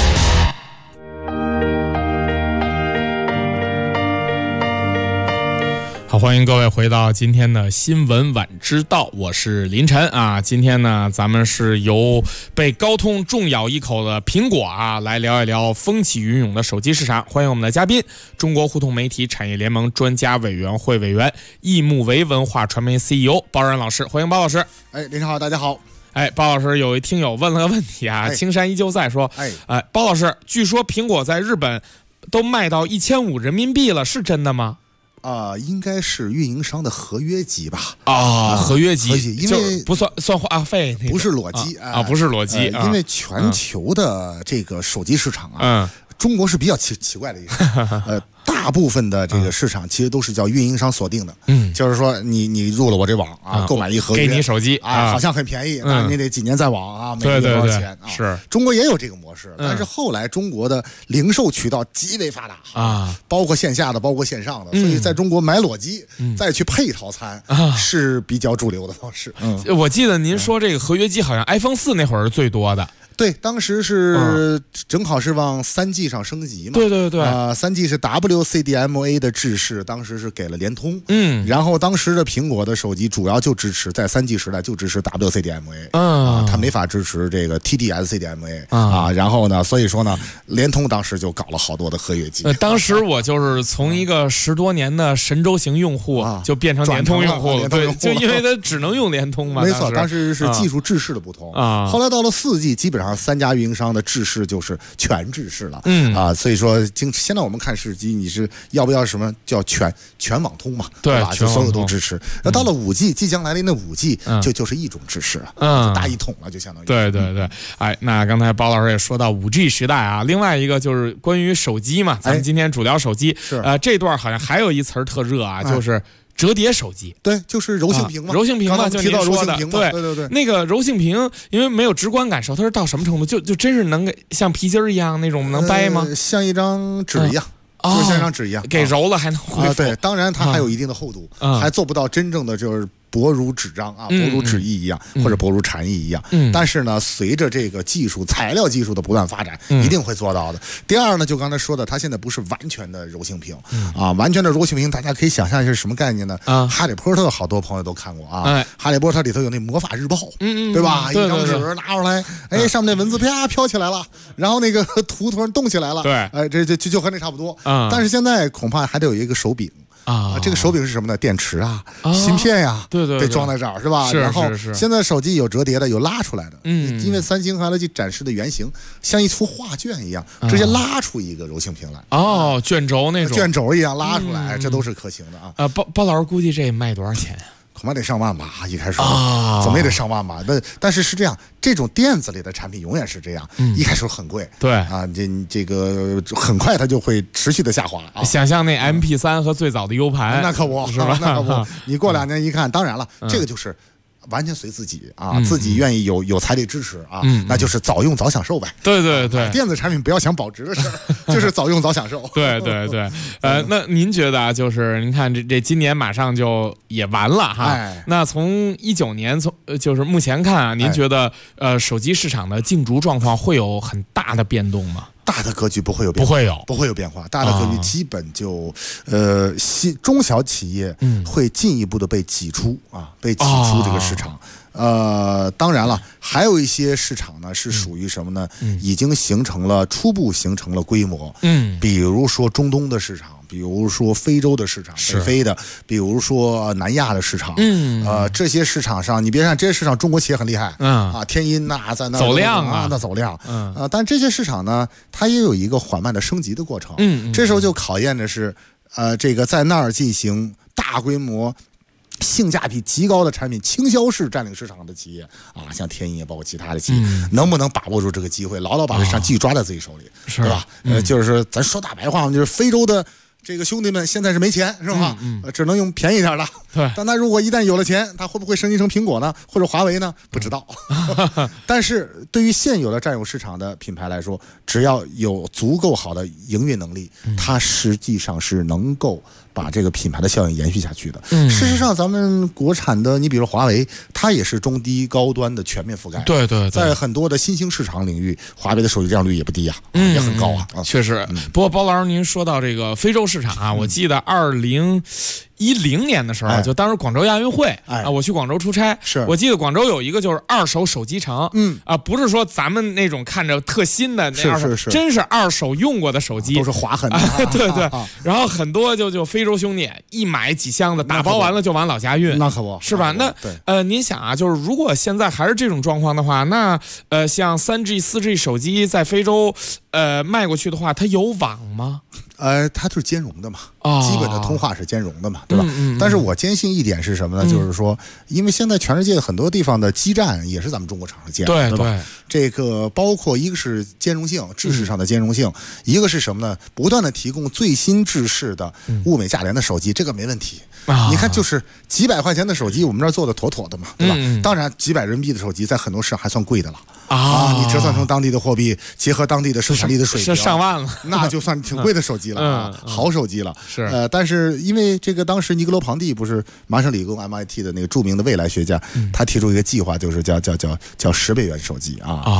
好，欢迎各位回到今天的新闻晚知道，我是林晨啊。今天呢，咱们是由被高通重咬一口的苹果啊，来聊一聊风起云涌的手机市场。欢迎我们的嘉宾，中国互动媒体产业联盟专家委员会委员、易木维文化传媒 CEO 包然老师，欢迎包老师。 林好，大家好。 包老师，有一听友问了个问题啊，青山依旧在说，包老师，据说苹果在日本都卖到1500人民币了，是真的吗？ 应该是运营商的合约机吧？ 合约机， 因为不算话费， 不是裸机不是裸机， 因为全球的这个手机市场啊，中国是比较奇怪的一个，大部分的这个市场其实都是叫运营商锁定的，就是说你入了我这网购买一合约， 给你手机好像很便宜，那你得几年在网每个月多少钱是中国也有这个模式，但是后来中国的零售渠道极为发达包括线下的，包括线上的，所以在中国买裸机再去配套餐是比较主流的方式。 我记得您说这个合约机好像 iPhone 4那会儿是最多的。 对，当时是正好是往3G 上升级嘛。 对 ，3G 是 WCDMA 的制式，当时是给了联通。然后当时的苹果的手机主要就支持在3G 时代就支持 WCDMA。它没法支持这个 TD-SCDMA 然后呢，所以说呢，联通当时就搞了好多的合约机。 当时我就是从一个10多年的神州行用户就变成联通用户了，对，就因为它只能用联通嘛。 没错，当时是技术制式的不同后来到了4G，基本上3家运营商的制式就是全制式了，所以说现在我们看手机，你是要不要什么叫全网通嘛？对吧？就所有都支持。那到了5G，即将来临的5G，就是一种制式大一统了，就相当于。 对，那刚才包老师也说到5G 时代啊，另外一个就是关于手机嘛，咱们今天主聊手机，这段好像还有一词儿特热啊，就是折叠手机。 对，就是柔性屏嘛， 柔性屏嘛，就您说的， 对， 那个柔性屏，因为没有直观感受，它是到什么程度？就真是能像皮筋一样那种能掰吗？ 像一张纸一样。就像一张纸一样， 给揉了还能恢复。 对，当然它还有一定的厚度，还做不到真正的就是薄如纸张薄如纸艺一样，或者薄如蝉翼一样。但是呢，随着这个材料技术的不断发展，一定会做到的。第二呢，就刚才说的，它现在不是完全的柔性屏完全的柔性屏，大家可以想象一下是什么概念呢？哈利波特好多朋友都看过哈利波特里头有那魔法日报，对吧？一张纸拿出来，上面那文字啪飘起来了，然后那个图突然动起来了， 对， 这就和那差不多。但是现在恐怕还得有一一个手柄这个手柄是什么呢？电池芯片呀， 对， 得装在这儿是吧？然后现在手机有折叠的，有拉出来的，因为三星和 LG 展示的原型像一幅画卷一样，直接拉出一个柔性屏来。 卷轴那种， 卷轴一样拉出来，这都是可行的包老师估计这卖多少钱呀？ 恐怕得上万吧，一开始怎么也得上万吧。但是这样，这种电子类的产品永远是这样，一开始很贵， 对这个很快它就会持续的下滑想象那 MP3 和最早的 U 盘， 那可不是吧？那可不，你过2年一看，当然了，这个就是完全随自己自己愿意有财力支持那就是早用早享受呗。 对， 电子产品不要想保值的事儿，就是早用早享受。 对，那您觉得就是您看这今年马上就也完了哈，那从19年就是目前看您觉得手机市场的竞逐状况会有很大的变动吗？ 大的格局不会有变化，不会有变化。大的格局基本就中小企业会进一步的被挤出被挤出这个市场。当然了，还有一些市场呢是属于什么呢？已经初步形成了规模。比如说中东的市场，比如说非洲的市场，北非的，比如说南亚的市场。这些市场上，你别看这些市场中国企业很厉害天音在那走量那走量但这些市场呢，它也有一个缓慢的升级的过程。这时候就考验的是这个在那儿进行大规模性价比极高的产品倾销式占领市场的企业像天音包括其他的企业能不能把握住这个机会，牢牢把这市场继续抓在自己手里，对吧？就是咱说大白话就是非洲的这个兄弟们现在是没钱是吧？只能用便宜点的。 对， 但他如果一旦有了钱，他会不会升级成苹果呢，或者华为呢？不知道。但是对于现有的占有市场的品牌来说，只要有足够好的营运能力，它实际上是能够把这个品牌的效应延续下去的。事实上，咱们国产的，你比如华为，它也是中低高端的全面覆盖。 对， 在很多的新兴市场领域，华为的手机占有率也不低也很高确实。不过包老师，您说到这个非洲市场我记得2010年的时候，就当时广州亚运会我去广州出差，我记得广州有一个就是二手手机城，不是说咱们那种看着特新的那二手，真是二手用过的手机， 都是划痕的。 对，然后很多就非洲兄弟一买几箱子，打包完了就往老家运， 那可不是吧？那您想就是如果现在还是这种状况的话，那像3G、4G 手机在非洲卖过去的话，它有网吗？ 它就是兼容的嘛， 哦基本的通话是兼容的嘛，对吧？但是我坚信一点是什么呢？就是说，因为现在全世界很多地方的基站也是咱们中国厂商建的，对吧？这个包括一个是兼容性，制式上的兼容性，一个是什么呢？不断的提供最新制式的物美价廉的手机，这个没问题。你看，就是几百块钱的手机，我们这儿做的妥妥的嘛，对吧？当然，几百人民币的手机在很多市场还算贵的了你折算成当地的货币，结合当地的生产力的水平， 是上万了， 那就算挺贵的手机了好手机了。 是但是因为这个当时尼格罗庞蒂不是麻省理工 MIT 的那个著名的未来学家，他提出一个计划，就是叫10美元手机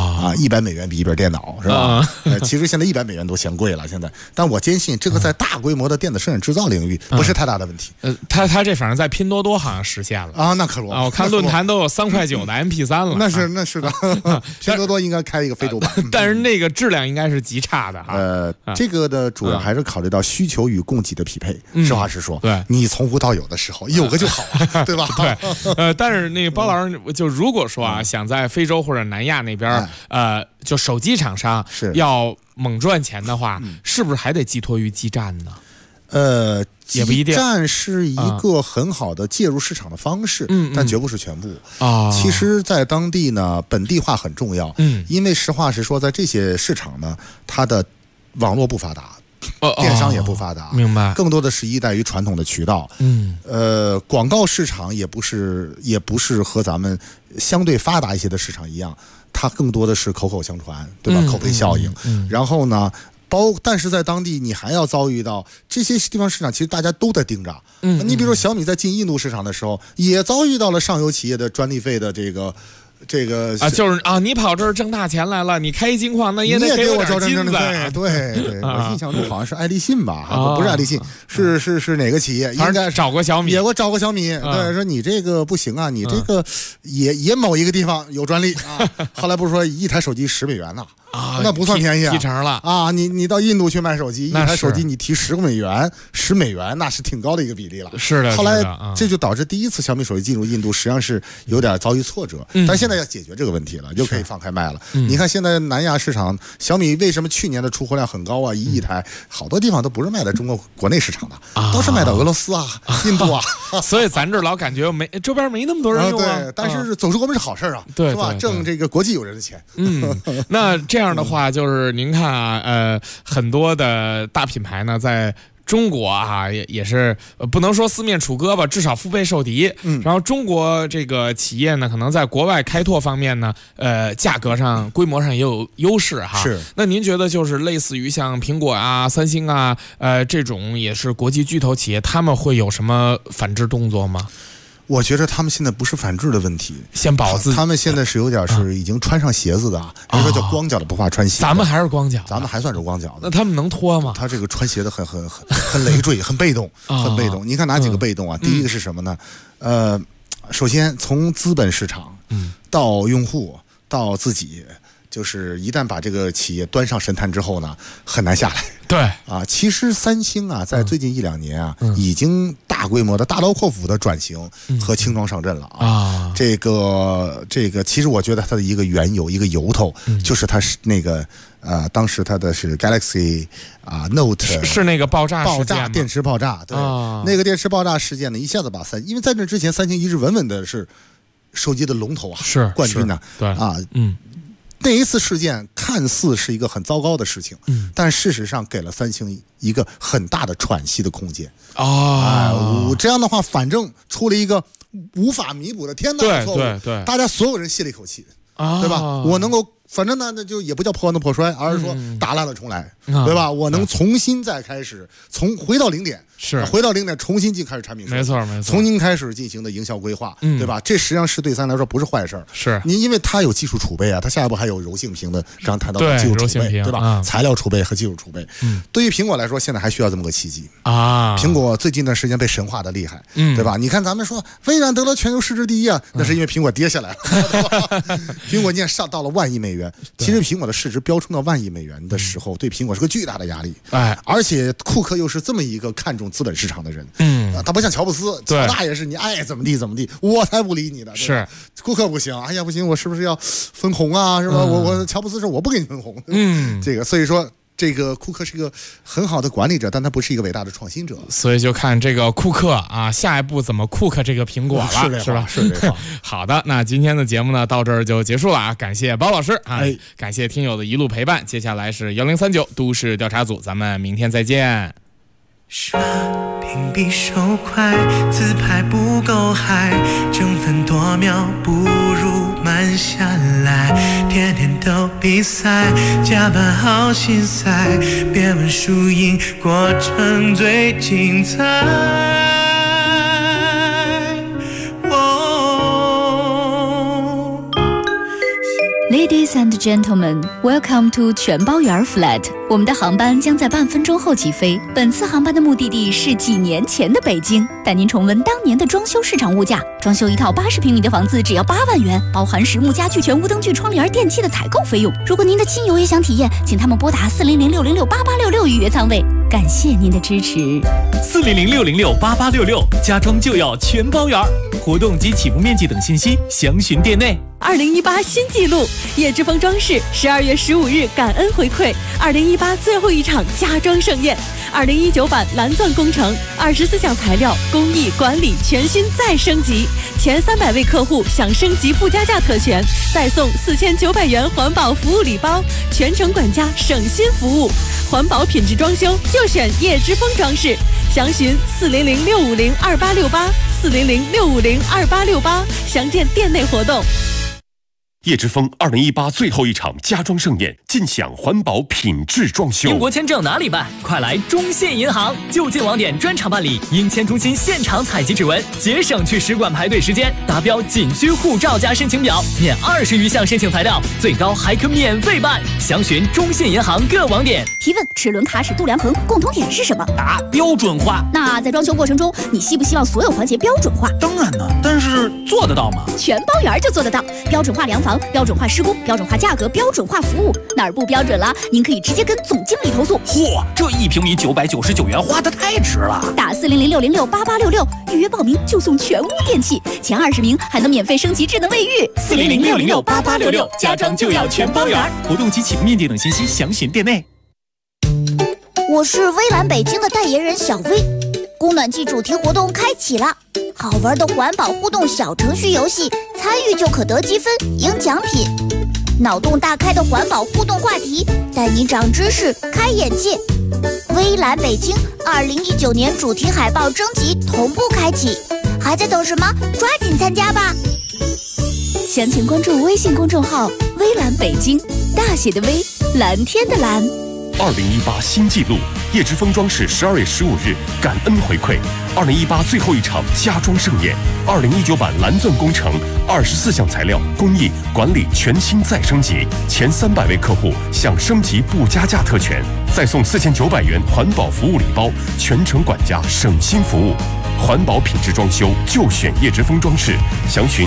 100美元比一本电脑是吧？其实现在100美元都嫌贵了，现在。但我坚信这个在大规模的电子生产制造领域不是太大的问题。 他这反正在拼多多好像实现了那可不我看论坛都有3.9块的 MP3 了。 那是的，拼多多应该开一个非洲版， 但是那个质量应该是极差的这个的主要还是考虑到需求与供给的匹配。实话实说， 对， 你从无到有的时候有个就好对吧？ 对，但是那个包老师就如果说想在非洲或者南亚那边就手机厂商要猛赚钱的话，是不是还得寄托于基站呢？也不一定， 基站是一个很好的介入市场的方式，但绝不是全部其实，在当地呢，本地化很重要。因为实话实说，在这些市场呢，它的网络不发达，电商也不发达， 明白？ 更多的是依赖于传统的渠道。广告市场也不是和咱们相对发达一些的市场一样，它更多的是口口相传，对吧？口碑效应。然后呢？但是在当地你还要遭遇到这些地方市场，其实大家都在盯着。你比如说小米在进印度市场的时候，也遭遇到了上游企业的专利费的这个就是你跑这儿挣大钱来了，你开一金矿那也得给我点金子。 对，我印象中好像是爱立信吧，不是爱立信，是哪个企业？应该找过小米， 也我找过小米。对，说你这个不行啊，你这个也某一个地方有专利后来不是说一台手机10美元呢？那不算便宜提成了你到印度去卖手机，一台手机你提10美元，那是挺高的一个比例了。 是的。 后来这就导致第一次小米手机进入印度，实际上是有点遭遇挫折。但现在要解决这个问题了，就可以放开卖了。你看现在南亚市场，小米为什么去年的出货量很高1亿台，好多地方都不是卖在中国国内市场的，都是卖到俄罗斯印度所以咱这老感觉周边没那么多人用对，但是走出国门是好事对， 是吧？挣这个国际友人的钱。 那这样的话，就是您看很多的大品牌呢，在中国也是不能说四面楚歌吧，至少腹背受敌。然后中国这个企业呢，可能在国外开拓方面呢，价格上、规模上也有优势是。 那您觉得就是类似于像苹果三星这种也是国际巨头企业，他们会有什么反制动作吗？ 我觉得他们现在不是反制的问题， 先保自己。 他们现在是有点是已经穿上鞋子的人说叫光脚的不怕穿鞋。 咱们还是光脚， 咱们还算是光脚的。 那他们能脱吗？ 他这个穿鞋的很累赘，很被动，很被动。你看哪几个被动第一个是什么呢？首先从资本市场，到用户，到自己。就是一旦把这个企业端上神坛之后呢，很难下来。 对其实三星在最近1-2年已经大规模的大刀阔斧的转型和轻装上阵了这个其实我觉得它的一个缘由，一个由头，就是它是那个当时它的是 Galaxy Note 是那个爆炸电池爆炸，对，那个电池爆炸事件呢，一下子把因为在这之前三星一直稳稳的是手机的龙头是冠军呢， 对那一次事件看似是一个很糟糕的事情，但事实上给了三星一个很大的喘息的空间这样的话，反正出了一个无法弥补的天大的错误， 对， 大家所有人泄了一口气，对吧？我能够。反正呢，那就也不叫破罐子破摔，而是说打烂了重来，对吧？我能重新再开始，回到零点，回到零点，重新开始产品设计， 没错， 重新开始进行的营销规划，对吧？这实际上是对咱来说不是坏事是因为它有技术储备它下一步还有柔性屏的，刚谈到的技术储备，对吧？材料储备和技术储备，对于苹果来说，现在还需要这么个契机苹果最近段时间被神化的厉害，对吧？你看咱们说微软得了全球市值第一那是因为苹果跌下来了，苹果现在上到了1万亿美元。其实苹果的市值飙冲到1万亿美元的时候，对苹果是个巨大的压力。而且库克又是这么一个看重资本市场的人，他不像乔布斯，乔大爷是你爱怎么地，我才不理你的。 是库克不行，哎呀不行，我是不是要分红是吧？我乔布斯说我不给你分红，这个所以说。 这个库克是一个很好的管理者，但他不是一个伟大的创新者。 所以就看这个库克啊，下一步怎么库克这个苹果了，是吧？ 是这话。 好的，那今天的节目呢，到这儿就结束了啊！感谢包老师啊，感谢听友的一路陪伴。接下来是1039都市调查组，咱们明天再见。 刷屏比手快，自拍不够嗨，争分夺秒不如慢下来，天天都比赛，加班好心塞，别问输赢，过程最精彩。 Ladies and gentlemen, welcome to 全包圆 flat。我们的航班将在半分钟后起飞。本次航班的目的地是几年前的北京，带您重温当年的装修市场物价。装修一套80平米的房子只要8万元，包含实木家具、全屋灯具、窗帘、电器的采购费用。如果您的亲友也想体验，请他们拨打400-606-8866预约舱位。感谢您的支持。 400-606-8866，家装就要全包圆。活动及起步面积等信息详询店内。 2018新纪录，叶之峰装饰12月15日感恩回馈2018最后一场家装盛宴。2019版蓝钻工程24项材料工艺管理全新再升级，前300位客户享升级不加价特权，再送4900元环保服务礼包，全程管家省心服务，环保品质装修就选叶之峰装饰。详询400-650-2868，400-650-2868，详见店内活动。 叶之峰2018最后一场家装盛宴，尽享环保品质装修。 英国签证哪里办？快来中信银行，就近网点专场办理，英签中心现场采集指纹，节省去使馆排队时间。达标仅需护照加申请表，免20余项申请材料，最高还可免费办。详询中信银行各网点。 提问：齿轮卡、齿度量衡共同点是什么？ 答：标准化。 那在装修过程中，你希不希望所有环节标准化？ 当然呢，但是做得到吗？ 全包圆就做得到，标准化量房、标准化施工、标准化价格、标准化服务，哪儿不标准了，您可以直接跟总经理投诉。 嚯，这1平米999元花得太值了！ 打400-606-8866预约报名就送全屋电器，前20名还能免费升级智能卫浴。 400-606-8866，家装就要全包圆。活动及起步面积等信息详询店内。 我是微蓝北京的代言人小薇，供暖季主题活动开启了，好玩的环保互动小程序游戏，参与就可得积分赢奖品。脑洞大开的环保互动话题，带你长知识开眼界。微蓝北京2019年主题海报征集同步开启，还在等什么？抓紧参加吧！ 详情关注微信公众号微蓝北京，大写的微，蓝天的蓝。 2018新纪录，叶之峰装饰12月15日感恩回馈2018最后一场家装盛宴。2019版蓝钻工程24项材料工艺管理全新再升级，前300位客户享升级不加价特权，再送4900元环保服务礼包，全程管家省心服务。环保品质装修就选叶之峰装饰，详询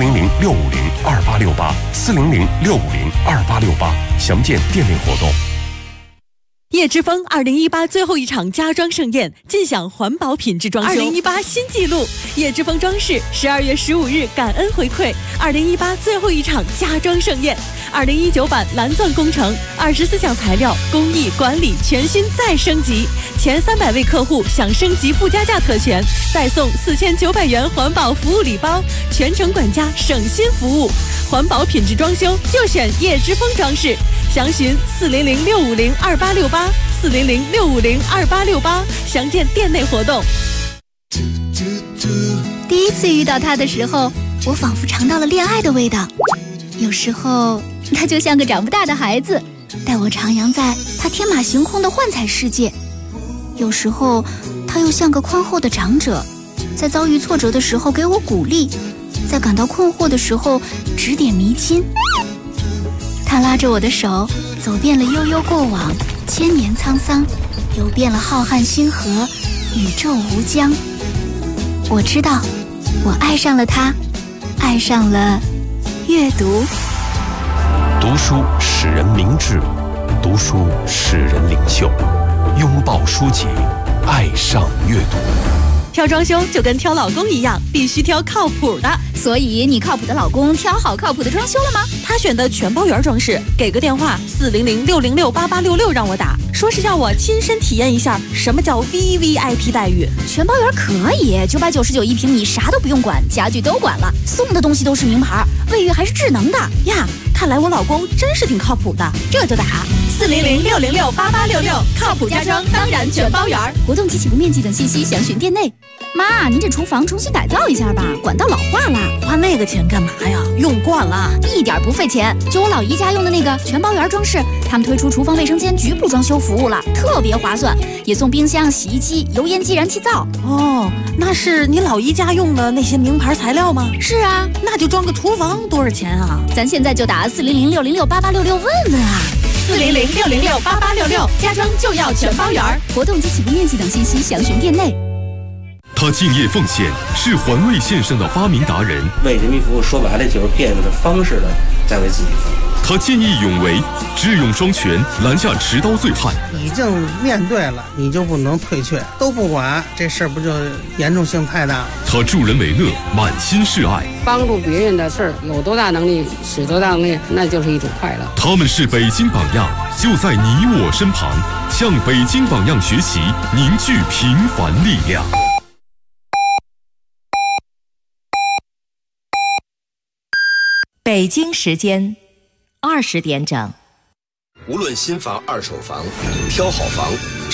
400-650-2868，400-650-2868，详见店内活动。 叶之峰2018最后一场家装盛宴，尽享环保品质装修。2018新纪录，叶之峰装饰12月15日感恩回馈2018最后一场家装盛宴。2019版蓝钻工程24项材料工艺管理全新再升级，前300位客户享升级不加价特权，再送4900元环保服务礼包，全程管家省心服务。环保品质装修就选叶之峰装饰，详询400-650-2868，400-650-2868，详见店内活动。 第一次遇到他的时候，我仿佛尝到了恋爱的味道。有时候他就像个长不大的孩子，带我徜徉在他天马行空的幻彩世界；有时候他又像个宽厚的长者，在遭遇挫折的时候给我鼓励，在感到困惑的时候指点迷津。他拉着我的手，走遍了悠悠过往，千年沧桑，游遍了浩瀚星河，宇宙无疆。我知道，我爱上了他，爱上了阅读。 读书使人明智，读书使人领袖。拥抱书籍，爱上阅读。 挑装修就跟挑老公一样，必须挑靠谱的。 所以你靠谱的老公挑好靠谱的装修了吗？ 他选的全包圆装饰，给个电话400-606-8866让我打。 说是要我亲身体验一下什么叫 VVIP 待遇。 全包圆可以，999一平米，啥都不用管，家具都管了，送的东西都是名牌，卫浴还是智能的呀。看来我老公真是挺靠谱的，这就打400-606-8866，靠谱家装当然全包圆。 活动及起步面积等信息详询店内。妈，您这厨房重新改造一下吧，管道老化了。 花那个钱干嘛呀？用惯了， 一点不费钱。就我老姨家用的那个全包圆装饰，他们推出厨房卫生间局部装修服务了，特别划算，也送冰箱、洗衣机、油烟机、燃气灶。 哦，那是你老姨家用的那些名牌材料吗？ 是啊。 那就装个厨房多少钱啊？ 咱现在就打400-606-8866问问啊。 400-606-8866，家装就要全包圆。 活动及起步面积等信息详询店内。 他敬业奉献，是环卫线上的发明达人。 为人民服务，说白了就是变着方式的在为自己服务。 他见义勇为，智勇双全，拦下持刀醉汉。 已经面对了，你就不能退却，都不管，这事儿不就严重性太大？ 他助人为乐，满心是爱。 帮助别人的事儿，有多大能力使多大能力，那就是一种快乐。 他们是北京榜样，就在你我身旁，向北京榜样学习，凝聚平凡力量。 北京时间20点整。 无论新房、二手房，挑好房